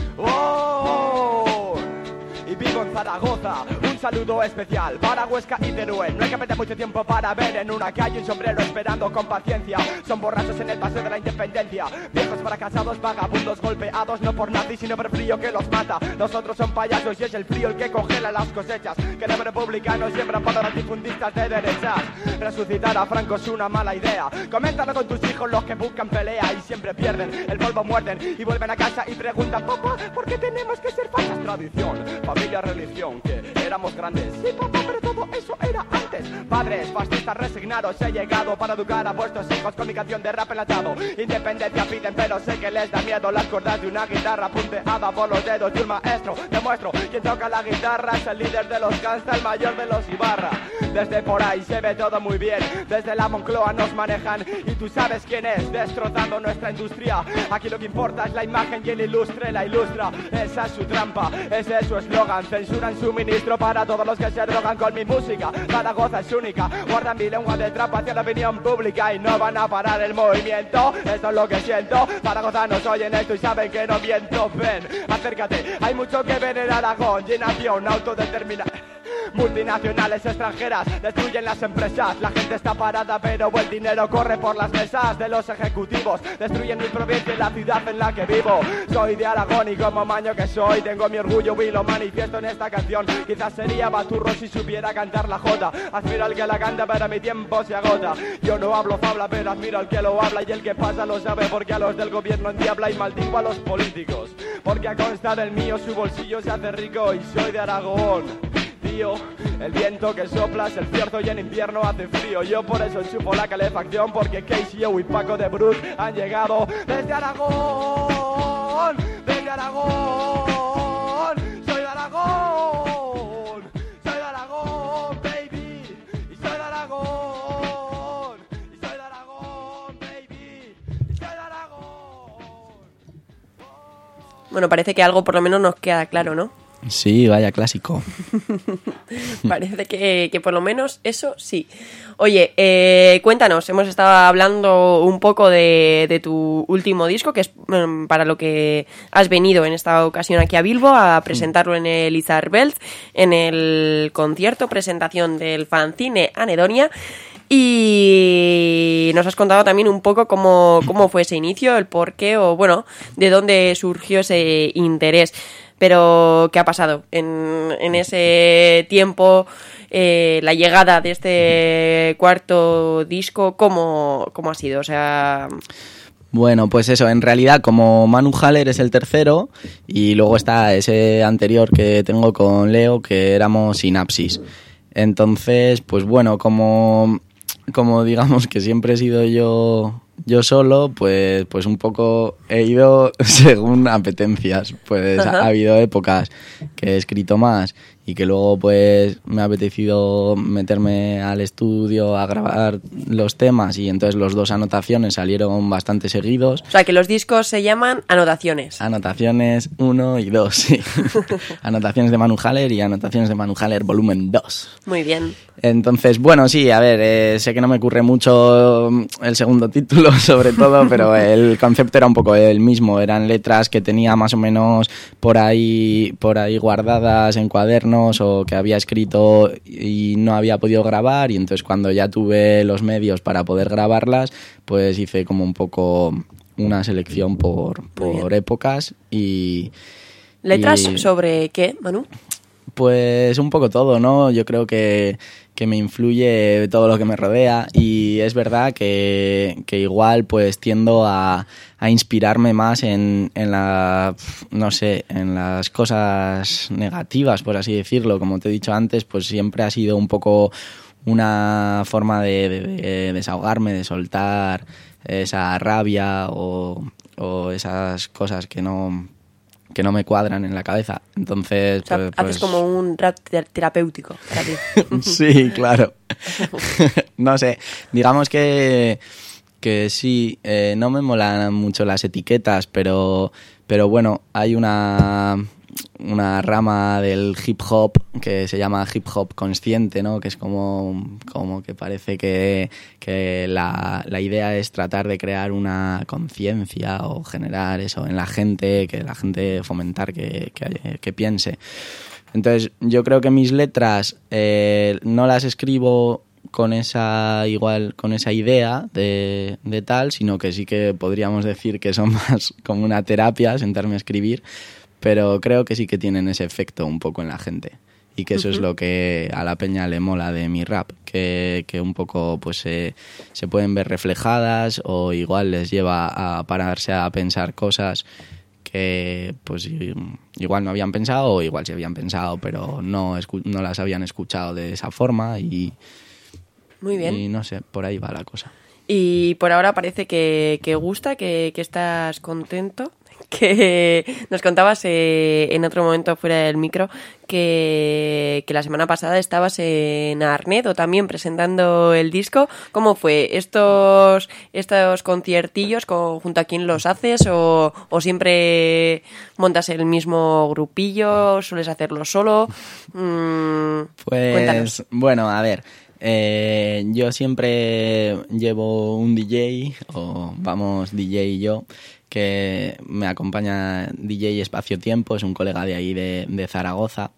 Oh. Y vivo en Zaragoza. Un saludo especial para Huesca y Teruel. No hay que perder mucho tiempo para ver en una calle un sombrero esperando con paciencia. Son borrachos en el paseo de la independencia. Viejos fracasados, vagabundos golpeados. No por nazis sino por frío que los mata. Los otros son payasos y es el frío el que congela las cosechas. Que los republicanos siembran para los difundistas de derechas. Resucitar a Franco es una mala idea. Coméntalo con tus hijos los que buscan pelea y siempre pierden. El polvo muerden y vuelven a casa y preguntan: papá, ¿por qué tenemos que ser fachas? Tradición, familia, religión, que éramos grandes. Sí, papá, pero todo eso era antes. Padres fascistas resignados, he llegado para educar a vuestros hijos con mi canción de rap enlatado. Independencia piden, pero sé que les da miedo las cuerdas de una guitarra punteada por los dedos de un maestro. Demuestro, quien toca la guitarra es el líder de los gangsta, el mayor de los Ibarra. Desde por ahí se ve todo muy bien, desde la Moncloa nos manejan y tú sabes quién es, destrozando nuestra industria. Aquí lo que importa es la imagen y el ilustre la ilustra. Esa es su trampa, ese es su eslogan. Censuran su ministro para todos los que se drogan con mi música. Zaragoza es única, guardan mi lengua de trampa hacia la opinión pública y no van a parar el movimiento. Esto es lo que siento, zaragozanos oyen esto y saben que no miento. Ven, acércate, hay mucho que ver en Aragón. Y nación autodeterminada. Multinacionales extranjeras destruyen las empresas. La gente está parada pero el dinero corre por las mesas de los ejecutivos. Destruyen mi provincia y la ciudad en la que vivo. Soy de Aragón y como maño que soy tengo mi orgullo y lo manifiesto en esta canción. Quizás sería baturro si supiera cantar la jota. Admiro al que la canta pero mi tiempo se agota. Yo no hablo fabla pero admiro al que lo habla. Y el que pasa lo sabe porque a los del gobierno endiabla. Y maldigo a los políticos porque a consta del mío su bolsillo se hace rico. Y soy de Aragón. El viento que sopla es el cierto y en invierno hace frío. Yo por eso chupo la calefacción porque Casey O y Paco de Brut han llegado desde Aragón. Desde Aragón. Soy de Aragón. Soy de Aragón, baby. Y soy de Aragón. Y soy de Aragón, baby. Y soy de Aragón. Bueno, parece que algo por lo menos nos queda claro, ¿no? Sí, vaya clásico. Parece que, que por lo menos eso sí. Oye, eh, cuéntanos, hemos estado hablando un poco de, de tu último disco, que es um, para lo que has venido en esta ocasión aquí a Bilbo a presentarlo en el Izar Belt, en el concierto, presentación del fanzine Anedonia. Y nos has contado también un poco cómo, cómo fue ese inicio, el por qué o, bueno, de dónde surgió ese interés. Pero, ¿qué ha pasado en, en ese tiempo? Eh, la llegada de este cuarto disco, ¿cómo, cómo ha sido? O sea... Bueno, pues eso, en realidad como Manu Haller es el tercero y luego está ese anterior que tengo con Leo, que éramos Sinapsis. Entonces, pues bueno, como, como digamos que siempre he sido yo... Yo solo, pues, pues un poco he ido según apetencias. Pues ha, ha habido épocas que he escrito más y que luego pues me ha apetecido meterme al estudio a grabar los temas y entonces los dos anotaciones salieron bastante seguidos. O sea, que los discos se llaman anotaciones. Anotaciones uno y dos, sí. Anotaciones de Manu Haller y anotaciones de Manu Haller volumen dos. Muy bien. Entonces, bueno, sí, a ver, eh, sé que no me ocurre mucho el segundo título, sobre todo, pero el concepto era un poco el mismo. Eran letras que tenía más o menos por ahí, por ahí guardadas en cuadernos o que había escrito y no había podido grabar, y entonces cuando ya tuve los medios para poder grabarlas, pues hice como un poco una selección por, por épocas y... ¿Letras y, sobre qué, Manu? Pues un poco todo, ¿no? Yo creo que, que me influye todo lo que me rodea y es verdad que, que igual pues tiendo a, a inspirarme más en, en la, no sé, en las cosas negativas, por así decirlo. Como te he dicho antes, pues siempre ha sido un poco una forma de, de, de desahogarme, de soltar esa rabia o, o esas cosas que no... que no me cuadran en la cabeza. Entonces, o sea, pues, haces pues... como un rap terapéutico para ti. Sí, claro. No sé, digamos que, que sí, eh, no me molan mucho las etiquetas, pero, pero bueno, hay una... una rama del hip hop que se llama hip hop consciente, ¿no? Que es como, como que parece que, que la, la idea es tratar de crear una conciencia o generar eso en la gente, que la gente fomentar que, que, que piense. Entonces yo creo que mis letras eh, no las escribo con esa igual con esa idea de, de tal, sino que sí que podríamos decir que son más como una terapia, sentarme a escribir, pero creo que sí que tienen ese efecto un poco en la gente y que eso uh-huh. es lo que a la peña le mola de mi rap, que, que un poco pues se, se pueden ver reflejadas o igual les lleva a pararse a pensar cosas que pues igual no habían pensado o igual sí habían pensado pero no, escu- no las habían escuchado de esa forma y, Muy bien. y no sé, por ahí va la cosa. Y por ahora parece que, que gusta, que, que estás contento. Que nos contabas eh, en otro momento fuera del micro que, que la semana pasada estabas en Arnedo también presentando el disco. ¿Cómo fue? ¿Estos, estos conciertillos con, junto a quién los haces o, o siempre montas el mismo grupillo? ¿Sueles hacerlo solo? Mm, pues cuéntanos. Bueno, a ver, eh, yo siempre llevo un D J o vamos D J y yo, que me acompaña D J Espacio Tiempo, es un colega de ahí de, de Zaragoza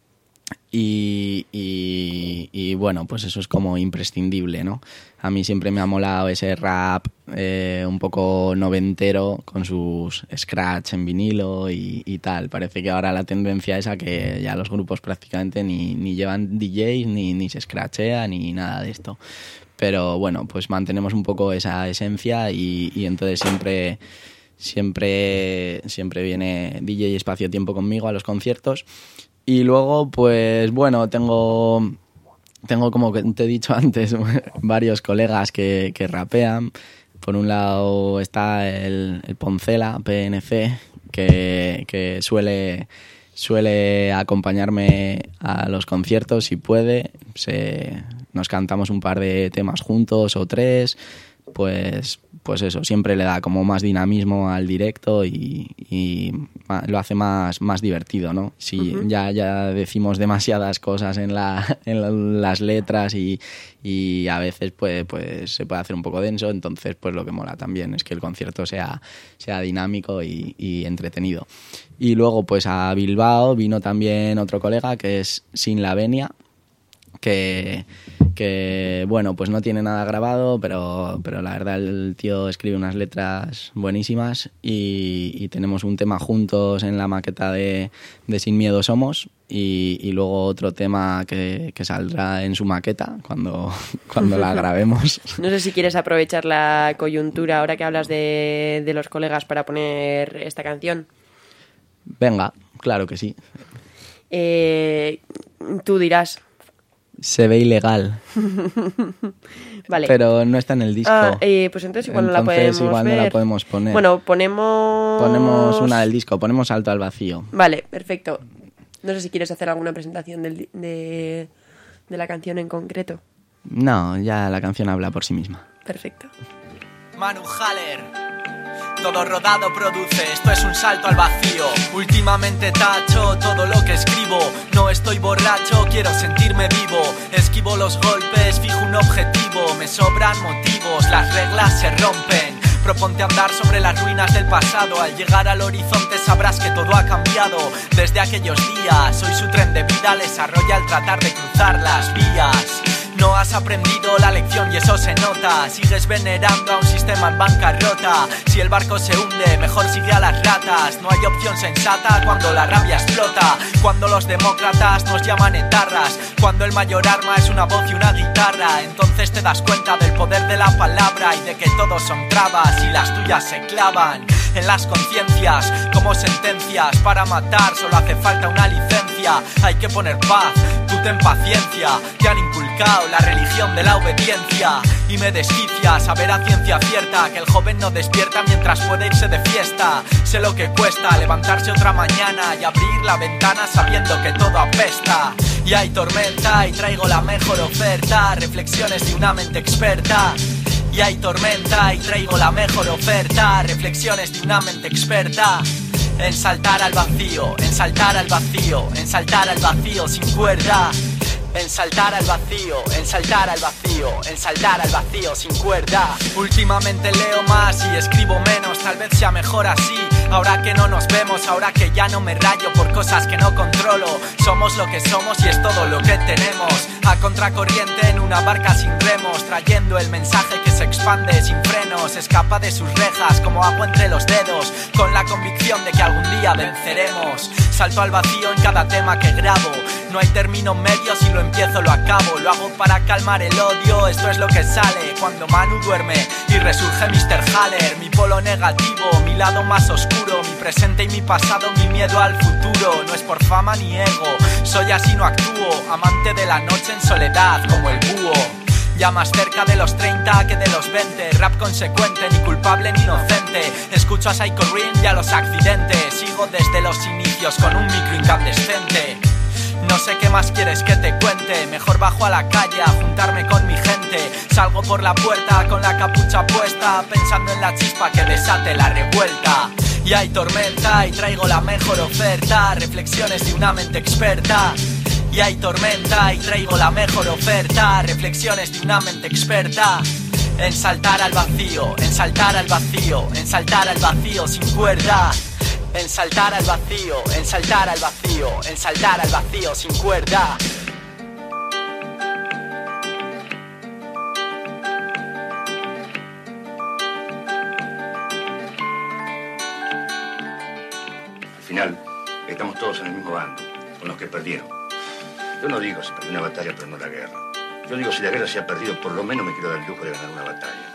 y, y, y bueno, pues eso es como imprescindible, ¿no? A mí siempre me ha molado ese rap eh, un poco noventero con sus scratch en vinilo y, y tal. Parece que ahora la tendencia es a que ya los grupos prácticamente ni, ni llevan D Js ni, ni se scratchea ni nada de esto. Pero bueno, pues mantenemos un poco esa esencia y, y entonces siempre... Siempre, siempre viene D J Espacio Tiempo conmigo a los conciertos. Y luego, pues bueno, tengo, tengo como que te he dicho antes, varios colegas que, que rapean. Por un lado está el, el Poncela, P N C, que, que suele, suele acompañarme a los conciertos si puede. Se, nos cantamos un par de temas juntos o tres. Pues, pues eso, siempre le da como más dinamismo al directo y, y lo hace más, más divertido, ¿no? Si uh-huh. ya, ya decimos demasiadas cosas en, la, en la, las letras y, y a veces pues, pues se puede hacer un poco denso, entonces pues lo que mola también es que el concierto sea, sea dinámico y, y entretenido. Y luego pues a Bilbao vino también otro colega que es Sin la Venia, que... que bueno, pues no tiene nada grabado, pero, pero la verdad el tío escribe unas letras buenísimas y, y tenemos un tema juntos en la maqueta de, de Sin Miedo Somos y, y luego otro tema que, que saldrá en su maqueta cuando, cuando la grabemos. No sé si quieres aprovechar la coyuntura ahora que hablas de, de los colegas para poner esta canción. Venga, claro que sí. Eh, tú dirás... Se ve ilegal. Vale. Pero no está en el disco. Ah, eh, pues entonces igual entonces, no la podemos igual ver. no la podemos poner. Bueno, ponemos... Ponemos una del disco, ponemos Salto al Vacío. Vale, perfecto. No sé si quieres hacer alguna presentación del, de, de la canción en concreto. No, ya la canción habla por sí misma. Perfecto. Manu Haller. Todo rodado produce, esto es un salto al vacío. Últimamente tacho todo lo que escribo. No estoy borracho, quiero sentirme vivo. Esquivo los golpes, fijo un objetivo. Me sobran motivos, las reglas se rompen. Proponte andar sobre las ruinas del pasado. Al llegar al horizonte sabrás que todo ha cambiado. Desde aquellos días, hoy su tren de vida les arrolla al tratar de cruzar las vías. No has aprendido la lección y eso se nota. Sigues venerando a un sistema en bancarrota. Si el barco se hunde, mejor sigue a las ratas. No hay opción sensata cuando la rabia explota. Cuando los demócratas nos llaman etarras. Cuando el mayor arma es una voz y una guitarra. Entonces te das cuenta del poder de la palabra y de que todos son trabas y las tuyas se clavan en las conciencias como sentencias. Para matar solo hace falta una licencia. Hay que poner paz, tú ten paciencia. Te han inculcado la religión de la obediencia y me desquicia saber a ciencia cierta que el joven no despierta mientras puede irse de fiesta. Sé lo que cuesta levantarse otra mañana y abrir la ventana sabiendo que todo apesta. Y hay tormenta y traigo la mejor oferta. Reflexiones de una mente experta. Y hay tormenta y traigo la mejor oferta. Reflexiones de una mente experta. En saltar al vacío, en saltar al vacío, en saltar al vacío sin cuerda. En saltar al vacío, en saltar al vacío, en saltar al vacío sin cuerda. Últimamente leo más y escribo menos, tal vez sea mejor así. Ahora que no nos vemos, ahora que ya no me rayo por cosas que no controlo. Somos lo que somos y es todo lo que tenemos. A contracorriente en una barca sin remos, trayendo el mensaje que se expande sin frenos. Escapa de sus rejas como agua entre los dedos, con la convicción de que algún día venceremos. Salto al vacío en cada tema que grabo. No hay término medio, si lo empiezo lo acabo. Lo hago para calmar el odio, esto es lo que sale cuando Manu duerme y resurge mister Haller. Mi polo negativo, mi lado más oscuro, mi presente y mi pasado, mi miedo al futuro. No es por fama ni ego, soy así no actúo. Amante de la noche en soledad como el búho. Ya más cerca de los treinta que de los veinte. Rap consecuente, ni culpable ni inocente. Escucho a Psycho Rin y a los accidentes. Sigo desde los inicios con un micro incandescente. No sé qué más quieres que te cuente. Mejor bajo a la calle a juntarme con mi gente. Salgo por la puerta con la capucha puesta, pensando en la chispa que desate la revuelta. Y hay tormenta y traigo la mejor oferta. Reflexiones de una mente experta. Y hay tormenta y traigo la mejor oferta. Reflexiones de una mente experta. En saltar al vacío, en saltar al vacío, en saltar al vacío sin cuerda. En saltar al vacío, en saltar al vacío, en saltar al vacío sin cuerda. Al final, estamos todos en el mismo bando, con los que perdieron. Yo no digo si perdí una batalla, pero no la guerra. Yo digo si la guerra se ha perdido, por lo menos me quiero dar el lujo de ganar una batalla.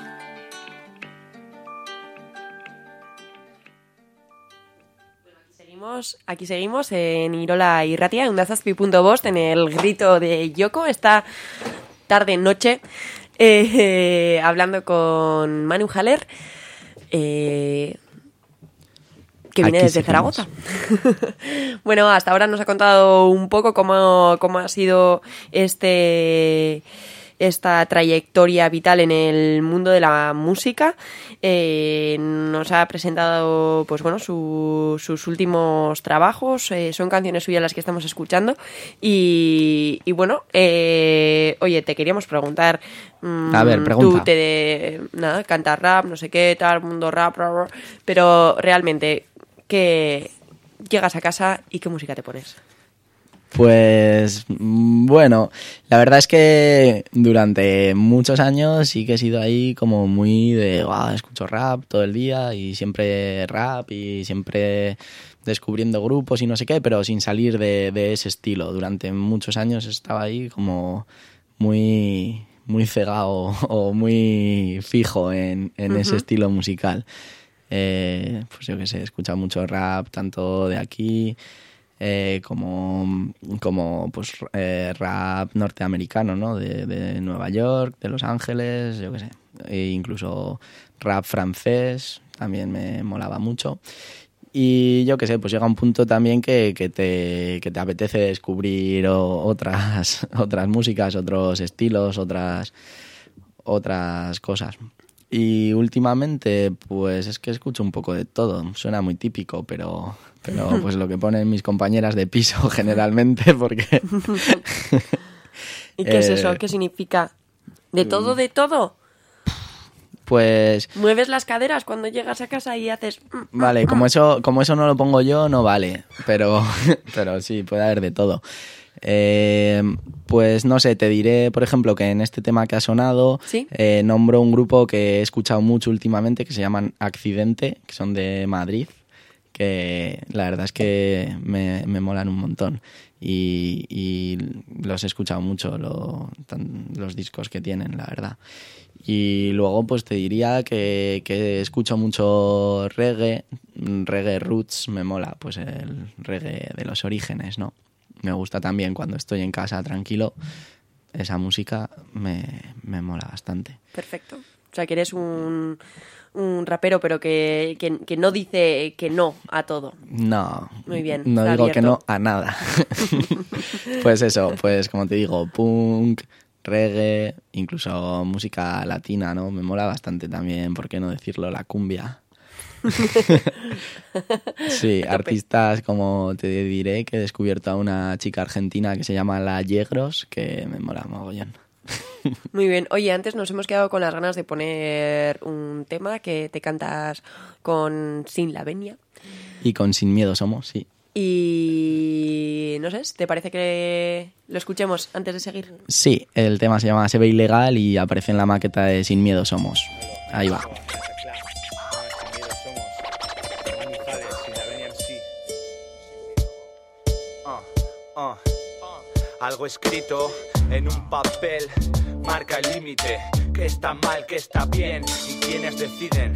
Aquí seguimos en Irola Irratia, en Undazazpi punto bost, en el grito de Yoko, esta tarde-noche, eh, eh, hablando con Manu Haller, eh, que viene Aquí desde seguimos. Zaragoza. Bueno, hasta ahora nos ha contado un poco cómo, cómo ha sido este... esta trayectoria vital en el mundo de la música. Eh, nos ha presentado pues bueno su, sus últimos trabajos, eh, son canciones suyas las que estamos escuchando y, y bueno, eh, oye, te queríamos preguntar, mmm, a ver, pregunta. tú te, nada, cantas rap, no sé qué, tal, mundo rap, rap, rap, pero realmente, ¿qué llegas a casa y qué música te pones? Pues bueno, la verdad es que durante muchos años sí que he sido ahí como muy de, wow, escucho rap todo el día y siempre rap y siempre descubriendo grupos y no sé qué, pero sin salir de, de ese estilo. Durante muchos años estaba ahí como muy, muy cegado o muy fijo en, en uh-huh. ese estilo musical. Eh, pues yo qué sé, he escuchado mucho rap, tanto de aquí... Eh, como, como pues eh, rap norteamericano, ¿no? De, de Nueva York, de Los Ángeles, yo qué sé. E incluso rap francés, también me molaba mucho. Y yo qué sé, pues llega un punto también que, que, te, que te apetece descubrir o, otras, otras músicas, otros estilos, otras, otras cosas. Y últimamente, pues es que escucho un poco de todo. Suena muy típico, pero, pero pues lo que ponen mis compañeras de piso generalmente, porque... ¿Y qué eh, es eso? ¿Qué significa? ¿De todo, de todo? Pues... ¿Mueves las caderas cuando llegas a casa y haces...? Vale, como eso, como eso no lo pongo yo, no vale. Pero, pero sí, puede haber de todo. Eh, pues no sé, te diré, por ejemplo, que en este tema que ha sonado, ¿sí? eh, nombro un grupo que he escuchado mucho últimamente que se llaman Accidente, que son de Madrid, que la verdad es que me, me molan un montón y, y los he escuchado mucho, lo, tan, los discos que tienen, la verdad. Y luego pues te diría que, que escucho mucho reggae, reggae roots, me mola, pues el reggae de los orígenes, ¿no? Me gusta también cuando estoy en casa tranquilo, esa música me, me mola bastante. Perfecto. O sea, que eres un, un rapero, pero que, que, que no dice que no a todo. No. Muy bien. No digo abierto. que no a nada. Pues eso, pues como te digo, punk, reggae, incluso música latina, ¿no? Me mola bastante también, ¿por qué no decirlo? La cumbia. Sí, artistas como te diré que he descubierto a una chica argentina que se llama La Yegros, que me mola mogollón. Muy bien. Oye, antes nos hemos quedado con las ganas de poner un tema que te cantas con Sin la Venia. Y con Sin Miedo Somos, sí. Y no sé, ¿te parece que lo escuchemos antes de seguir? Sí, el tema se llama Se ve ilegal y aparece en la maqueta de Sin Miedo Somos. Ahí va. Uh, algo escrito en un papel marca el límite, que está mal, que está bien y quienes deciden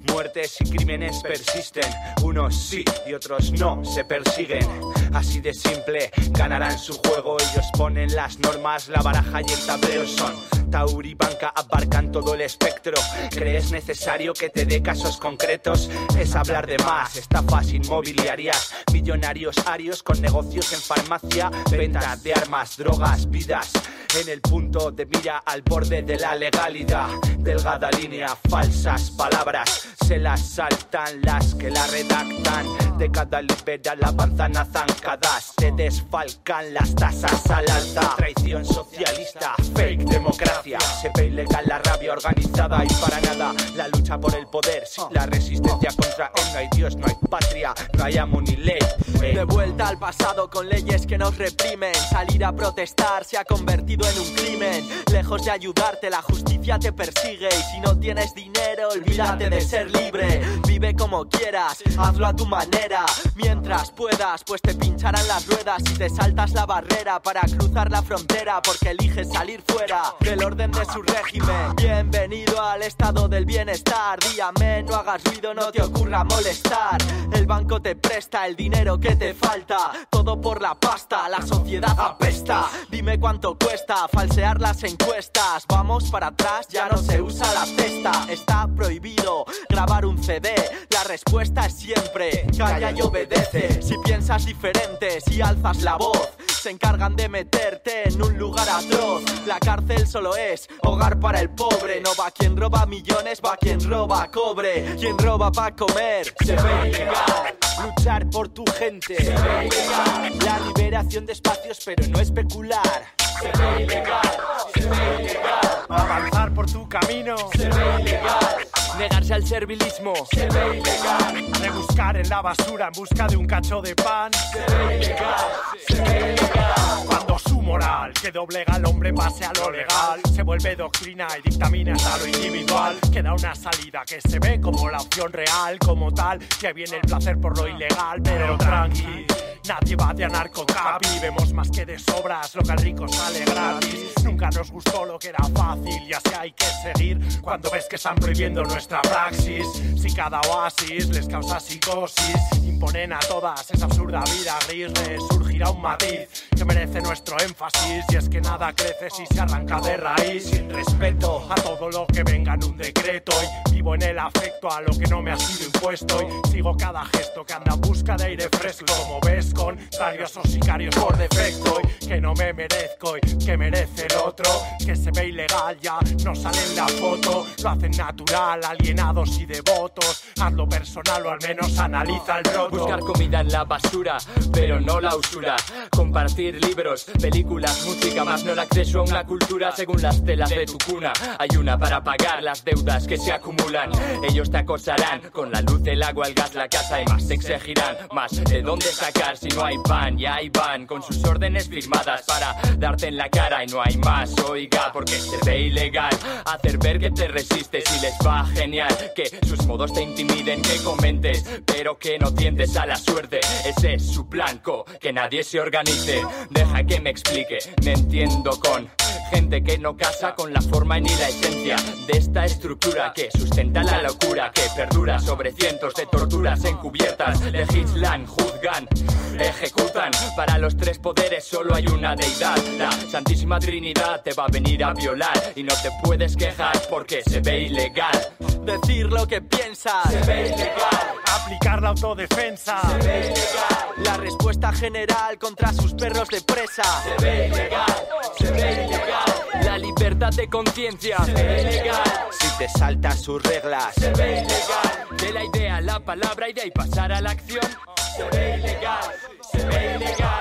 Muertes y crímenes persisten, unos sí y otros no se persiguen. Así de simple, ganarán su juego. Ellos ponen las normas, la baraja y el tablero son Tauri y banca, abarcan todo el espectro. ¿Crees necesario que te dé casos concretos? Es hablar de más, estafas inmobiliarias, millonarios arios con negocios en farmacia, venta de armas, drogas, vidas en el punto de mira, al borde de la legalidad. Delgada línea, falsas palabras, se las saltan las que la redactan. De cada liberal avanzan a zancadas, te desfalcan las tasas al alza. Traición socialista, fake democracia, se ve ilegal la rabia organizada y para nada la lucha por el poder. Sin la resistencia contra él no hay Dios, no hay patria, no hay amo ni ley. Hey. De vuelta al pasado con leyes que nos reprimen. Salir a protestar se ha convertido en un crimen. Lejos de ayudarte, la justicia te persigue. Y si no tienes dinero, olvídate de ser libre. Vive como quieras, hazlo a tu manera. Mientras puedas, pues te pincharán las ruedas y te saltas la barrera para cruzar la frontera, porque eliges salir fuera del orden de su régimen. Bienvenido al estado del bienestar. Díame, no hagas ruido, no te ocurra molestar. El banco te presta el dinero que te falta, todo por la pasta, la sociedad apesta. Dime cuánto cuesta falsear las encuestas. Vamos para atrás, ya no se usa la cesta. Está prohibido grabar un C D, la respuesta es siempre calla y obedece. Si piensas diferente, si alzas la voz, se encargan de meterte en un lugar atroz. La cárcel solo es hogar para el pobre. No va quien roba millones, va quien roba cobre. Quien roba pa' comer se ve ilegal. Luchar por tu gente se ve ilegal. La liberación de espacios pero no especular se ve ilegal, se ve ilegal. Avanzar por tu camino se ve ilegal. Negarse al servilismo se ve ilegal. Rebuscar en la basura en busca de un cacho de pan se ve ilegal, se ve ilegal. Cuando su moral que doblega al hombre pase a lo legal, se vuelve doctrina y dictamina hasta lo individual. Queda una salida que se ve como la opción real, como tal, que viene el placer por lo ilegal, pero tranqui. Nadie va de anarcocapi, vemos más que de sobras lo que al rico sale gratis. Nunca nos gustó lo que era fácil y así hay que seguir cuando ves que están prohibiendo nuestra praxis. Si cada oasis les causa psicosis, imponen a todas esa absurda vida gris, resurgirá un matiz que merece nuestro énfasis. Y es que nada crece si se arranca de raíz, sin respeto a todo lo que venga en un decreto. Y vivo en el afecto a lo que no me ha sido impuesto y sigo cada gesto que anda en busca de aire fresco. Como ves, contrarios o sicarios por defecto, y que no me merezco y que merece el otro, que se ve ilegal ya no sale en la foto. Lo hacen natural, alienados y devotos. Hazlo personal o al menos analiza el roto. Buscar comida en la basura, pero no la usura. Compartir libros, películas, música, más no el acceso a una cultura según las telas de tu cuna. Hay una para pagar las deudas que se acumulan. Ellos te acosarán con la luz, el agua, el gas, la casa y más. Te exigirán más de dónde sacar si no hay pan. Ya ahí van con sus órdenes firmadas para darte en la cara y no hay más. Oiga, porque se ve ilegal hacer ver que te resistes y les va genial que sus modos te intimiden, que comentes pero que no tiendes a la suerte. Ese es su blanco, que nadie se organice. Deja que me explique, me entiendo con gente que no casa con la forma ni la esencia de esta estructura que sustenta la locura, que perdura sobre cientos de torturas encubiertas. Legislan, juzgan, ejecutan. Para los tres poderes solo hay una deidad. La Santísima Trinidad te va a venir a violar y no te puedes quejar porque se ve ilegal. Decir lo que piensas se ve ilegal. Aplicar la autodefensa se ve ilegal. La respuesta general contra sus perros de presa se ve ilegal, se ve ilegal. La libertad de conciencia se ve ilegal. Si te saltas sus reglas se ve ilegal. De la idea a la palabra y de ahí pasar a la acción se ve ilegal, se ve ilegal.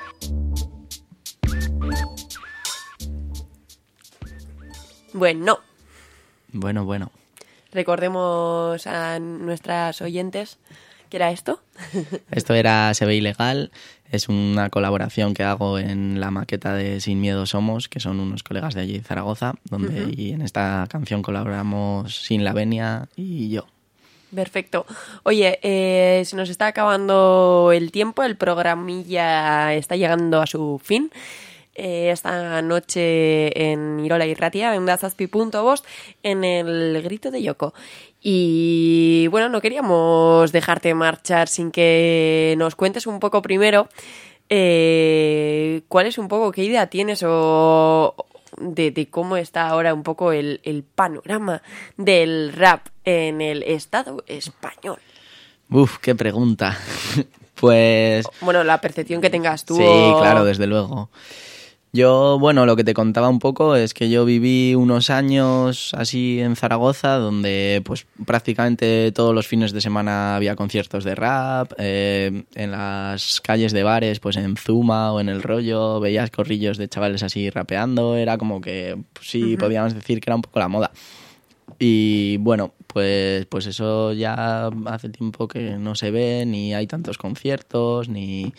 Bueno. Bueno, bueno. Recordemos a nuestras oyentes ¿qué era esto? Esto era Se ve ilegal. Es una colaboración que hago en la maqueta de Sin Miedo Somos, que son unos colegas de allí de Zaragoza, donde uh-huh. y en esta canción colaboramos Sin la Venia y yo. Perfecto. Oye, eh, se nos está acabando el tiempo, el programilla está llegando a su fin. Eh, esta noche en Irola Irratia, en zazpi punto bost, en el Grito de Yoko. Y bueno, no queríamos dejarte marchar sin que nos cuentes un poco primero eh, cuál es un poco, qué idea tienes o de, de cómo está ahora un poco el, el panorama del rap en el Estado español. Uf, qué pregunta. Pues... Bueno, la percepción que tengas tú. Sí, o... claro, desde luego. Yo, bueno, lo que te contaba un poco es que yo viví unos años así en Zaragoza, donde pues prácticamente todos los fines de semana había conciertos de rap, eh, en las calles de bares, pues en Zuma o en El Rollo, veías corrillos de chavales así rapeando, era como que, pues, sí, uh-huh. podíamos decir que era un poco la moda. Y bueno, pues, pues eso ya hace tiempo que no se ve, ni hay tantos conciertos, ni...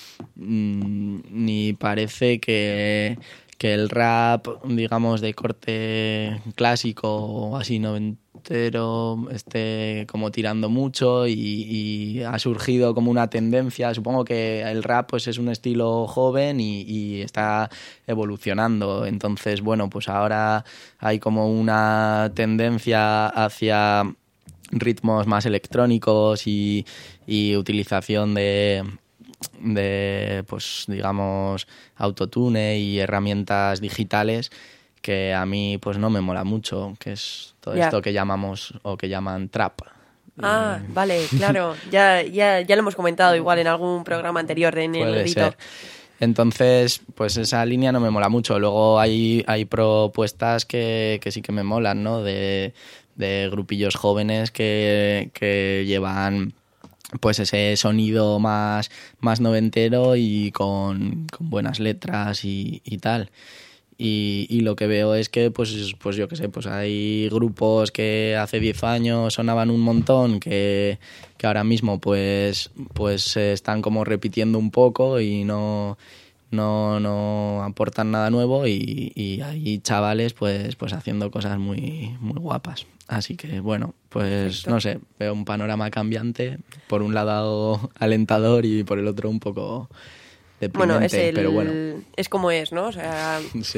ni parece que, que el rap, digamos, de corte clásico o así noventero esté como tirando mucho y, y ha surgido como una tendencia. Supongo que el rap pues es un estilo joven y, y está evolucionando. Entonces, bueno, pues ahora hay como una tendencia hacia ritmos más electrónicos y, y utilización de... de, pues digamos, autotune y herramientas digitales que a mí pues no me mola mucho, que es todo yeah. esto que llamamos o que llaman trap. Ah, y... vale, claro, ya, ya, ya lo hemos comentado igual en algún programa anterior en el Puede Rito. ser. Entonces, pues esa línea no me mola mucho. Luego hay, hay propuestas que, que sí que me molan, ¿no? De, de grupillos jóvenes que, que llevan... pues ese sonido más, más noventero y con, con buenas letras y, y tal. Y, y lo que veo es que, pues, pues yo qué sé, pues hay grupos que hace diez años sonaban un montón, que, que ahora mismo pues, pues se están como repitiendo un poco y no... No, no aportan nada nuevo y, y hay chavales pues, pues haciendo cosas muy, muy guapas. Así que bueno, pues Perfecto. No sé, veo un panorama cambiante, por un lado alentador y por el otro un poco deprimente, bueno, es el, pero bueno. Es como es, ¿no? O sea... Sí.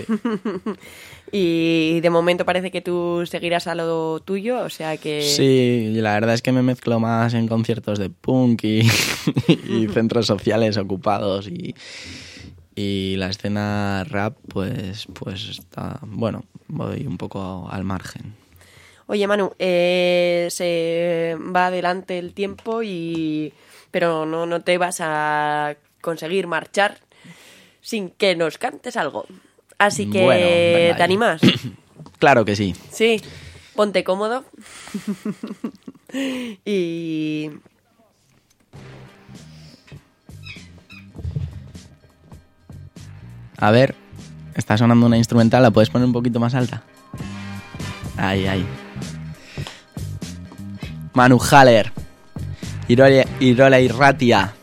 Y de momento parece que tú seguirás a lo tuyo, o sea que... Sí, la verdad es que me mezclo más en conciertos de punk y, y centros sociales ocupados y... Y la escena rap, pues, pues está... Bueno, voy un poco al margen. Oye, Manu, eh, se va adelante el tiempo, y pero no, no te vas a conseguir marchar sin que nos cantes algo. Así que, bueno, venga, ¿te animas? Claro que sí. Sí, ponte cómodo. y... A ver, está sonando una instrumental, ¿la puedes poner un poquito más alta? Ahí, ahí. Manu Haller, Irola, Irola Irratia.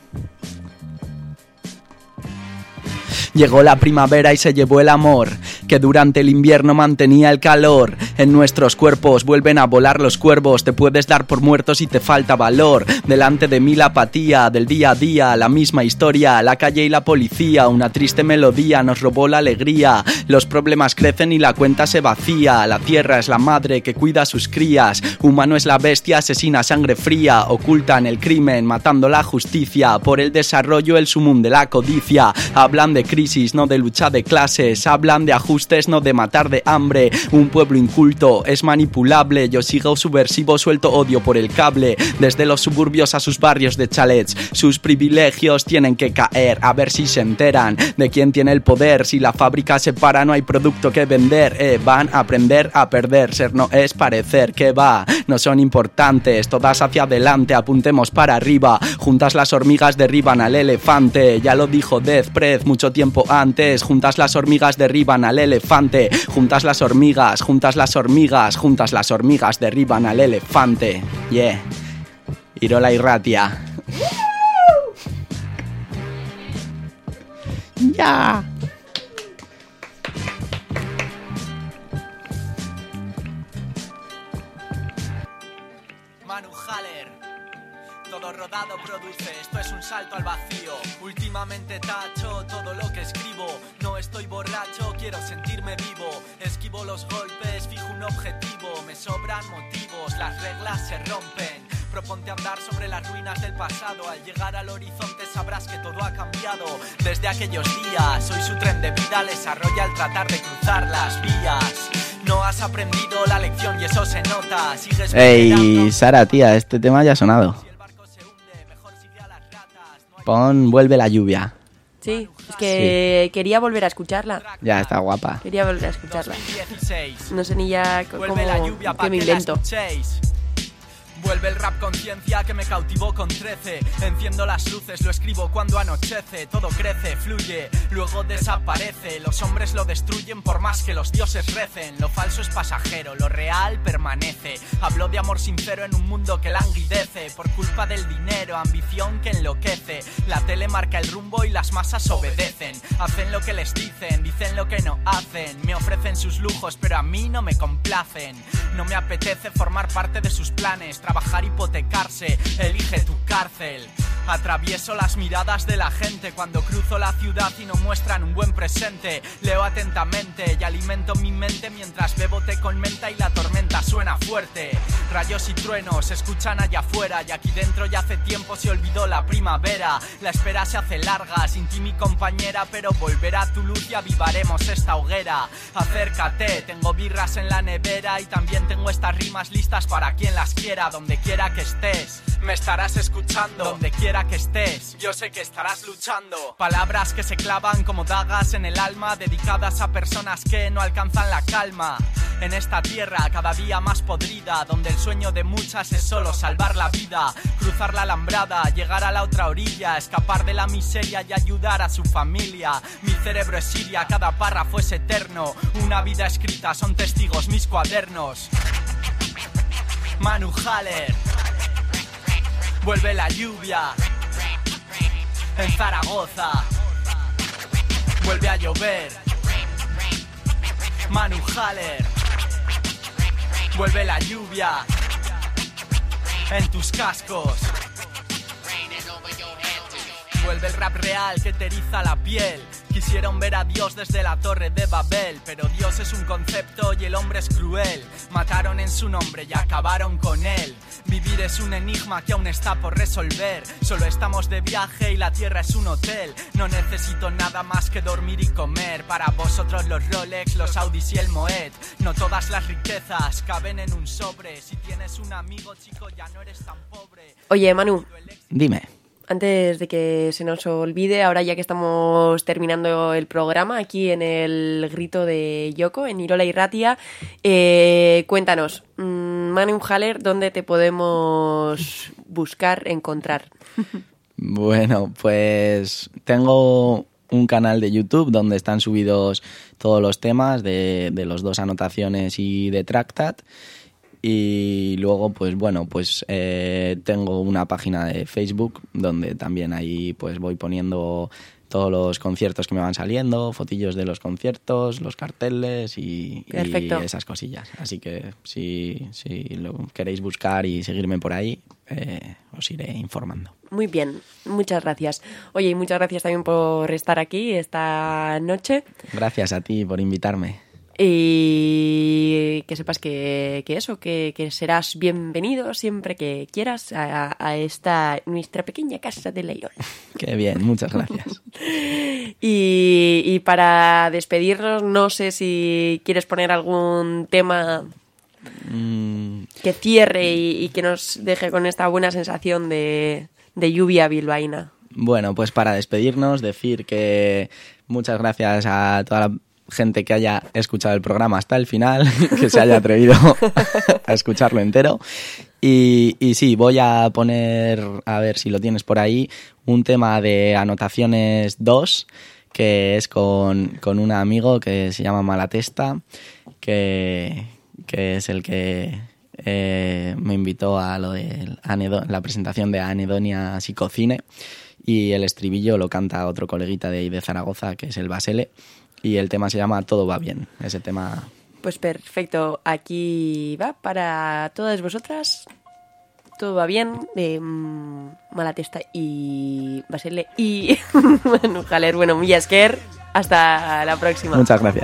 Llegó la primavera y se llevó el amor, que durante el invierno mantenía el calor. En nuestros cuerpos vuelven a volar los cuervos, te puedes dar por muerto si te falta valor. Delante de mí la apatía del día a día, la misma historia, la calle y la policía. Una triste melodía nos robó la alegría, los problemas crecen y la cuenta se vacía. La tierra es la madre que cuida a sus crías, humano es la bestia, asesina sangre fría. Ocultan el crimen, matando la justicia, por el desarrollo el sumum de la codicia. Hablan de crisis, no de lucha de clases, hablan de ajustes, no de matar de hambre. Un pueblo inculto es manipulable, yo sigo subversivo, suelto odio por el cable. Desde los suburbios a sus barrios de chalets, sus privilegios tienen que caer, a ver si se enteran de quién tiene el poder. Si la fábrica se para no hay producto que vender, eh, van a aprender a perder. Ser no es parecer, que va, no son importantes, todas hacia adelante, apuntemos para arriba. Juntas las hormigas derriban al elefante, ya lo dijo Death Prez mucho tiempo antes. Juntas las hormigas derriban al elefante, juntas las hormigas, juntas las hormigas, juntas las hormigas derriban al elefante. Yeah, Irola Irratia. Ya. Yeah. Manu Haller, todo rodado, produce, esto es un salto al vacío. Últimamente tacho todo lo que escribo. No estoy borracho, quiero sentirme vivo. Esquivo los golpes, fijo un objetivo. Me sobran motivos, las reglas se rompen. Proponte andar sobre las ruinas del pasado. Al llegar al horizonte sabrás que todo ha cambiado. Desde aquellos días, soy su tren de vida. Les arrolla al tratar de cruzar las vías. No has aprendido la lección y eso se nota. Sigues Ey, Sara, tía, este tema ya ha sonado. Pon Vuelve la lluvia. Sí, es que sí. Quería volver a escucharla. Ya, está guapa. Quería volver a escucharla. No sé ni ya cómo, qué me invento. Vuelve el rap conciencia que me cautivó con trece. Enciendo las luces, lo escribo cuando anochece. Todo crece, fluye, luego desaparece. Los hombres lo destruyen por más que los dioses recen. Lo falso es pasajero, lo real permanece. Hablo de amor sincero en un mundo que languidece. Por culpa del dinero, ambición que enloquece. La tele marca el rumbo y las masas obedecen. Hacen lo que les dicen, dicen lo que no hacen. Me ofrecen sus lujos, pero a mí no me complacen. No me apetece formar parte de sus planes. Trabajar, hipotecarse, elige tu cárcel. Atravieso las miradas de la gente cuando cruzo la ciudad y no muestran un buen presente. Leo atentamente y alimento mi mente mientras bebo té con menta y la tormenta suena fuerte. Rayos y truenos se escuchan allá afuera y aquí dentro ya hace tiempo se olvidó la primavera. La espera se hace larga, sin ti mi compañera, pero volverá tu luz y avivaremos esta hoguera. Acércate, tengo birras en la nevera y también tengo estas rimas listas para quien las quiera. Donde quiera que estés, me estarás escuchando. Donde quiera que estés, yo sé que estarás luchando. Palabras que se clavan como dagas en el alma, dedicadas a personas que no alcanzan la calma. En esta tierra cada día más podrida, donde el sueño de muchas es solo salvar la vida. Cruzar la alambrada, llegar a la otra orilla, escapar de la miseria y ayudar a su familia. Mi cerebro es Siria, cada párrafo es eterno. Una vida escrita, son testigos mis cuadernos. Manu Haller, vuelve la lluvia. En Zaragoza vuelve a llover. Manu Haller, vuelve la lluvia. En tus cascos vuelve el rap real que te eriza la piel. Quisieron ver a Dios desde la torre de Babel, pero Dios es un concepto y el hombre es cruel. Mataron en su nombre y acabaron con él. Vivir es un enigma que aún está por resolver. Solo estamos de viaje y la tierra es un hotel. No necesito nada más que dormir y comer. Para vosotros los Rolex, los Audis y el Moet. No todas las riquezas caben en un sobre. Si tienes un amigo, chico, ya no eres tan pobre. Oye, Manu. Dime. Antes de que se nos olvide, ahora ya que estamos terminando el programa aquí en el Grito de Yoko, en Irola Irratia, eh, cuéntanos, Manu Haller, ¿dónde te podemos buscar, encontrar? Bueno, pues tengo un canal de YouTube donde están subidos todos los temas de, de los dos anotaciones y de Tractat. Y luego, pues bueno, pues eh, tengo una página de Facebook donde también ahí pues voy poniendo todos los conciertos que me van saliendo, fotillos de los conciertos, los carteles y, y esas cosillas. Así que si, si lo queréis buscar y seguirme por ahí, eh, os iré informando. Muy bien, muchas gracias. Oye, y muchas gracias también por estar aquí esta noche. Gracias a ti por invitarme. Y que sepas que, que eso, que, que serás bienvenido siempre que quieras a, a esta nuestra pequeña casa de la Irola. Qué bien, muchas gracias. y, y para despedirnos, no sé si quieres poner algún tema mm. que cierre y, y que nos deje con esta buena sensación de, de lluvia bilbaína. Bueno, pues para despedirnos, decir que muchas gracias a toda la gente que haya escuchado el programa hasta el final, que se haya atrevido a escucharlo entero. Y, y sí, voy a poner, a ver si lo tienes por ahí, un tema de Anotaciones dos, que es con, con un amigo que se llama Malatesta, que, que es el que eh, me invitó a lo de la presentación de Anedonia Psicocine, y el estribillo lo canta otro coleguita de ahí de Zaragoza, que es el Basele. Y el tema se llama Todo va bien, ese tema. Pues perfecto, aquí va para todas vosotras. todo va bien, de mmm, mala testa y basile y Manu Haller. Bueno, mila esker, hasta la próxima. Muchas gracias.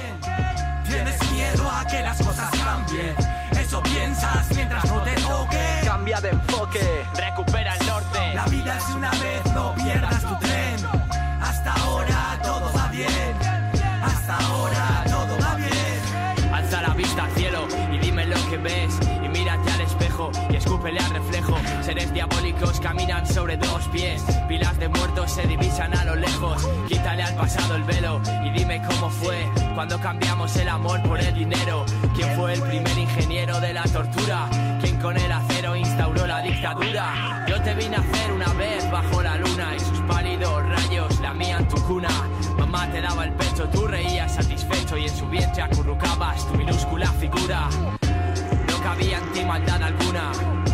Tienes miedo a que las cosas cambien, eso piensas mientras no te toque. Cambia de enfoque, recupera el norte. La vida es una vez, no pierdas tu tren. Hasta ahora todo va bien, hasta ahora todo va bien. Alza la vista al cielo y dime lo que ves. Y mírate al espejo y escúpele al reflejo. Seres diabólicos caminan sobre dos pies. Pilas de muertos se divisan a lo lejos. Quítale al pasado el velo y dime cómo fue cuando cambiamos el amor por el dinero. ¿Quién fue el primer ingeniero de la tortura? ¿Quién con el acero instauró la dictadura? Yo te vine a hacer una vez bajo la luna y sus pálidos rayos lamían tu cuna. Mamá te daba el pecho, tú reías satisfecho y en su vientre acurrucabas tu minúscula figura. No cabía en ti maldad alguna.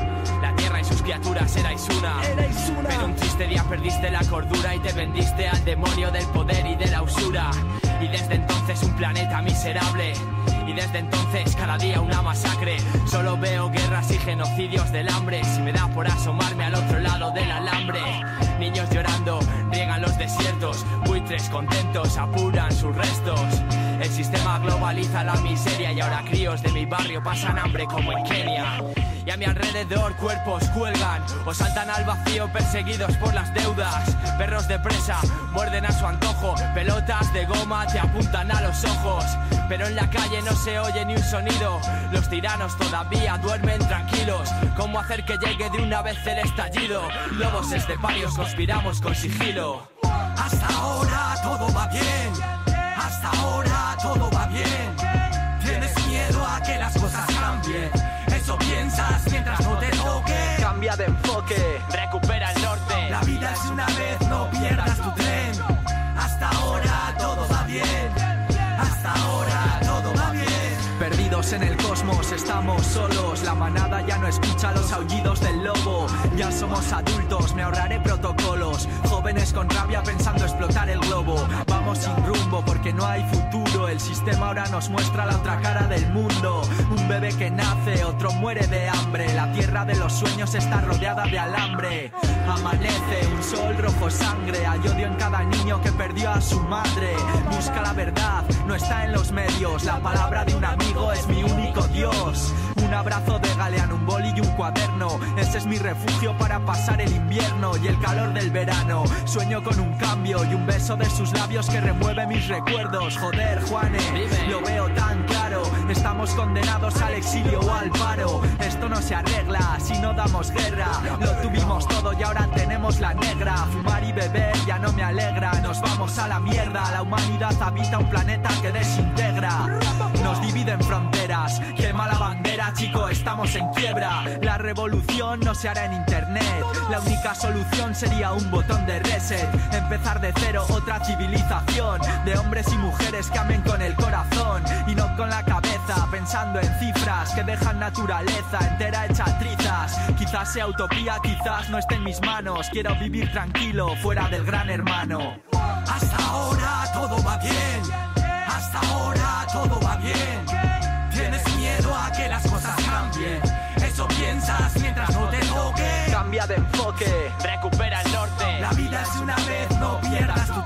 La tierra y sus criaturas erais una. Pero un triste día perdiste la cordura y te vendiste al demonio del poder y de la usura. Y desde entonces un planeta miserable. Y desde entonces cada día una masacre. Solo veo guerras y genocidios del hambre. Si me da por asomarme al otro lado del alambre. Niños llorando, riegan los desiertos. Buitres contentos, apuran sus restos. El sistema globaliza la miseria y ahora críos de mi barrio pasan hambre como en Kenia. Y a mi alrededor cuerpos cuelgan o saltan al vacío perseguidos por las deudas. Perros de presa muerden a su antojo. Pelotas de goma te apuntan a los ojos. Pero en la calle no se oye ni un sonido. Los tiranos todavía duermen tranquilos. ¿Cómo hacer que llegue de una vez el estallido? Lobos esteparios conspiramos con sigilo. Hasta ahora todo va bien, hasta ahora todo va bien. Tienes miedo a que las cosas cambien, eso piensas mientras no te toque. Cambia de enfoque, recupera el norte. La vida es una vez, no pierdas tu tren. Hasta ahora todo va bien, hasta ahora todo va bien. Perdidos en el cosmos, estamos solos. La manada ya no escucha los aullidos del lobo. Ya somos adultos, me ahorraré protocolos. Jóvenes con rabia pensando explotar el globo. Vamos sin rumbo porque no hay futuro. El sistema ahora nos muestra la otra cara del mundo. Un bebé que nace, otro muere de hambre. La tierra de los sueños está rodeada de alambre. Amanece, un sol rojo sangre. Hay odio en cada niño que perdió a su madre. Busca la verdad, no está en los medios. La palabra de un amigo es mi único Dios. Un abrazo de Galeano, un boli y un cuaderno. Ese es mi refugio para pasar el invierno y el calor del verano. Sueño con un cambio y un beso de sus labios que remueve mis recuerdos. Joder, Juane, lo veo tan claro. Estamos condenados al exilio o al paro. Esto no se arregla si no damos guerra. Lo tuvimos todo y ahora tenemos la negra. Fumar y beber ya no me alegra. Nos vamos a la mierda. La humanidad habita un planeta que desintegra. Nos dividen fronteras. Quema la bandera, chico, estamos en quiebra. La revolución no se hará en internet. La única solución sería un botón de reset. Empezar de cero otra civilización. De hombres y mujeres que amen con el corazón y no con la cabeza, pensando en cifras que dejan naturaleza entera hecha trizas. Quizás sea utopía, quizás no esté en mis manos. Quiero vivir tranquilo, fuera del gran hermano. Hasta ahora todo va bien, hasta ahora todo va bien. Tienes miedo a que las cosas cambien, eso piensas mientras no te toque. Cambia de enfoque, recupera el norte. La vida es una vez, no pierdas tu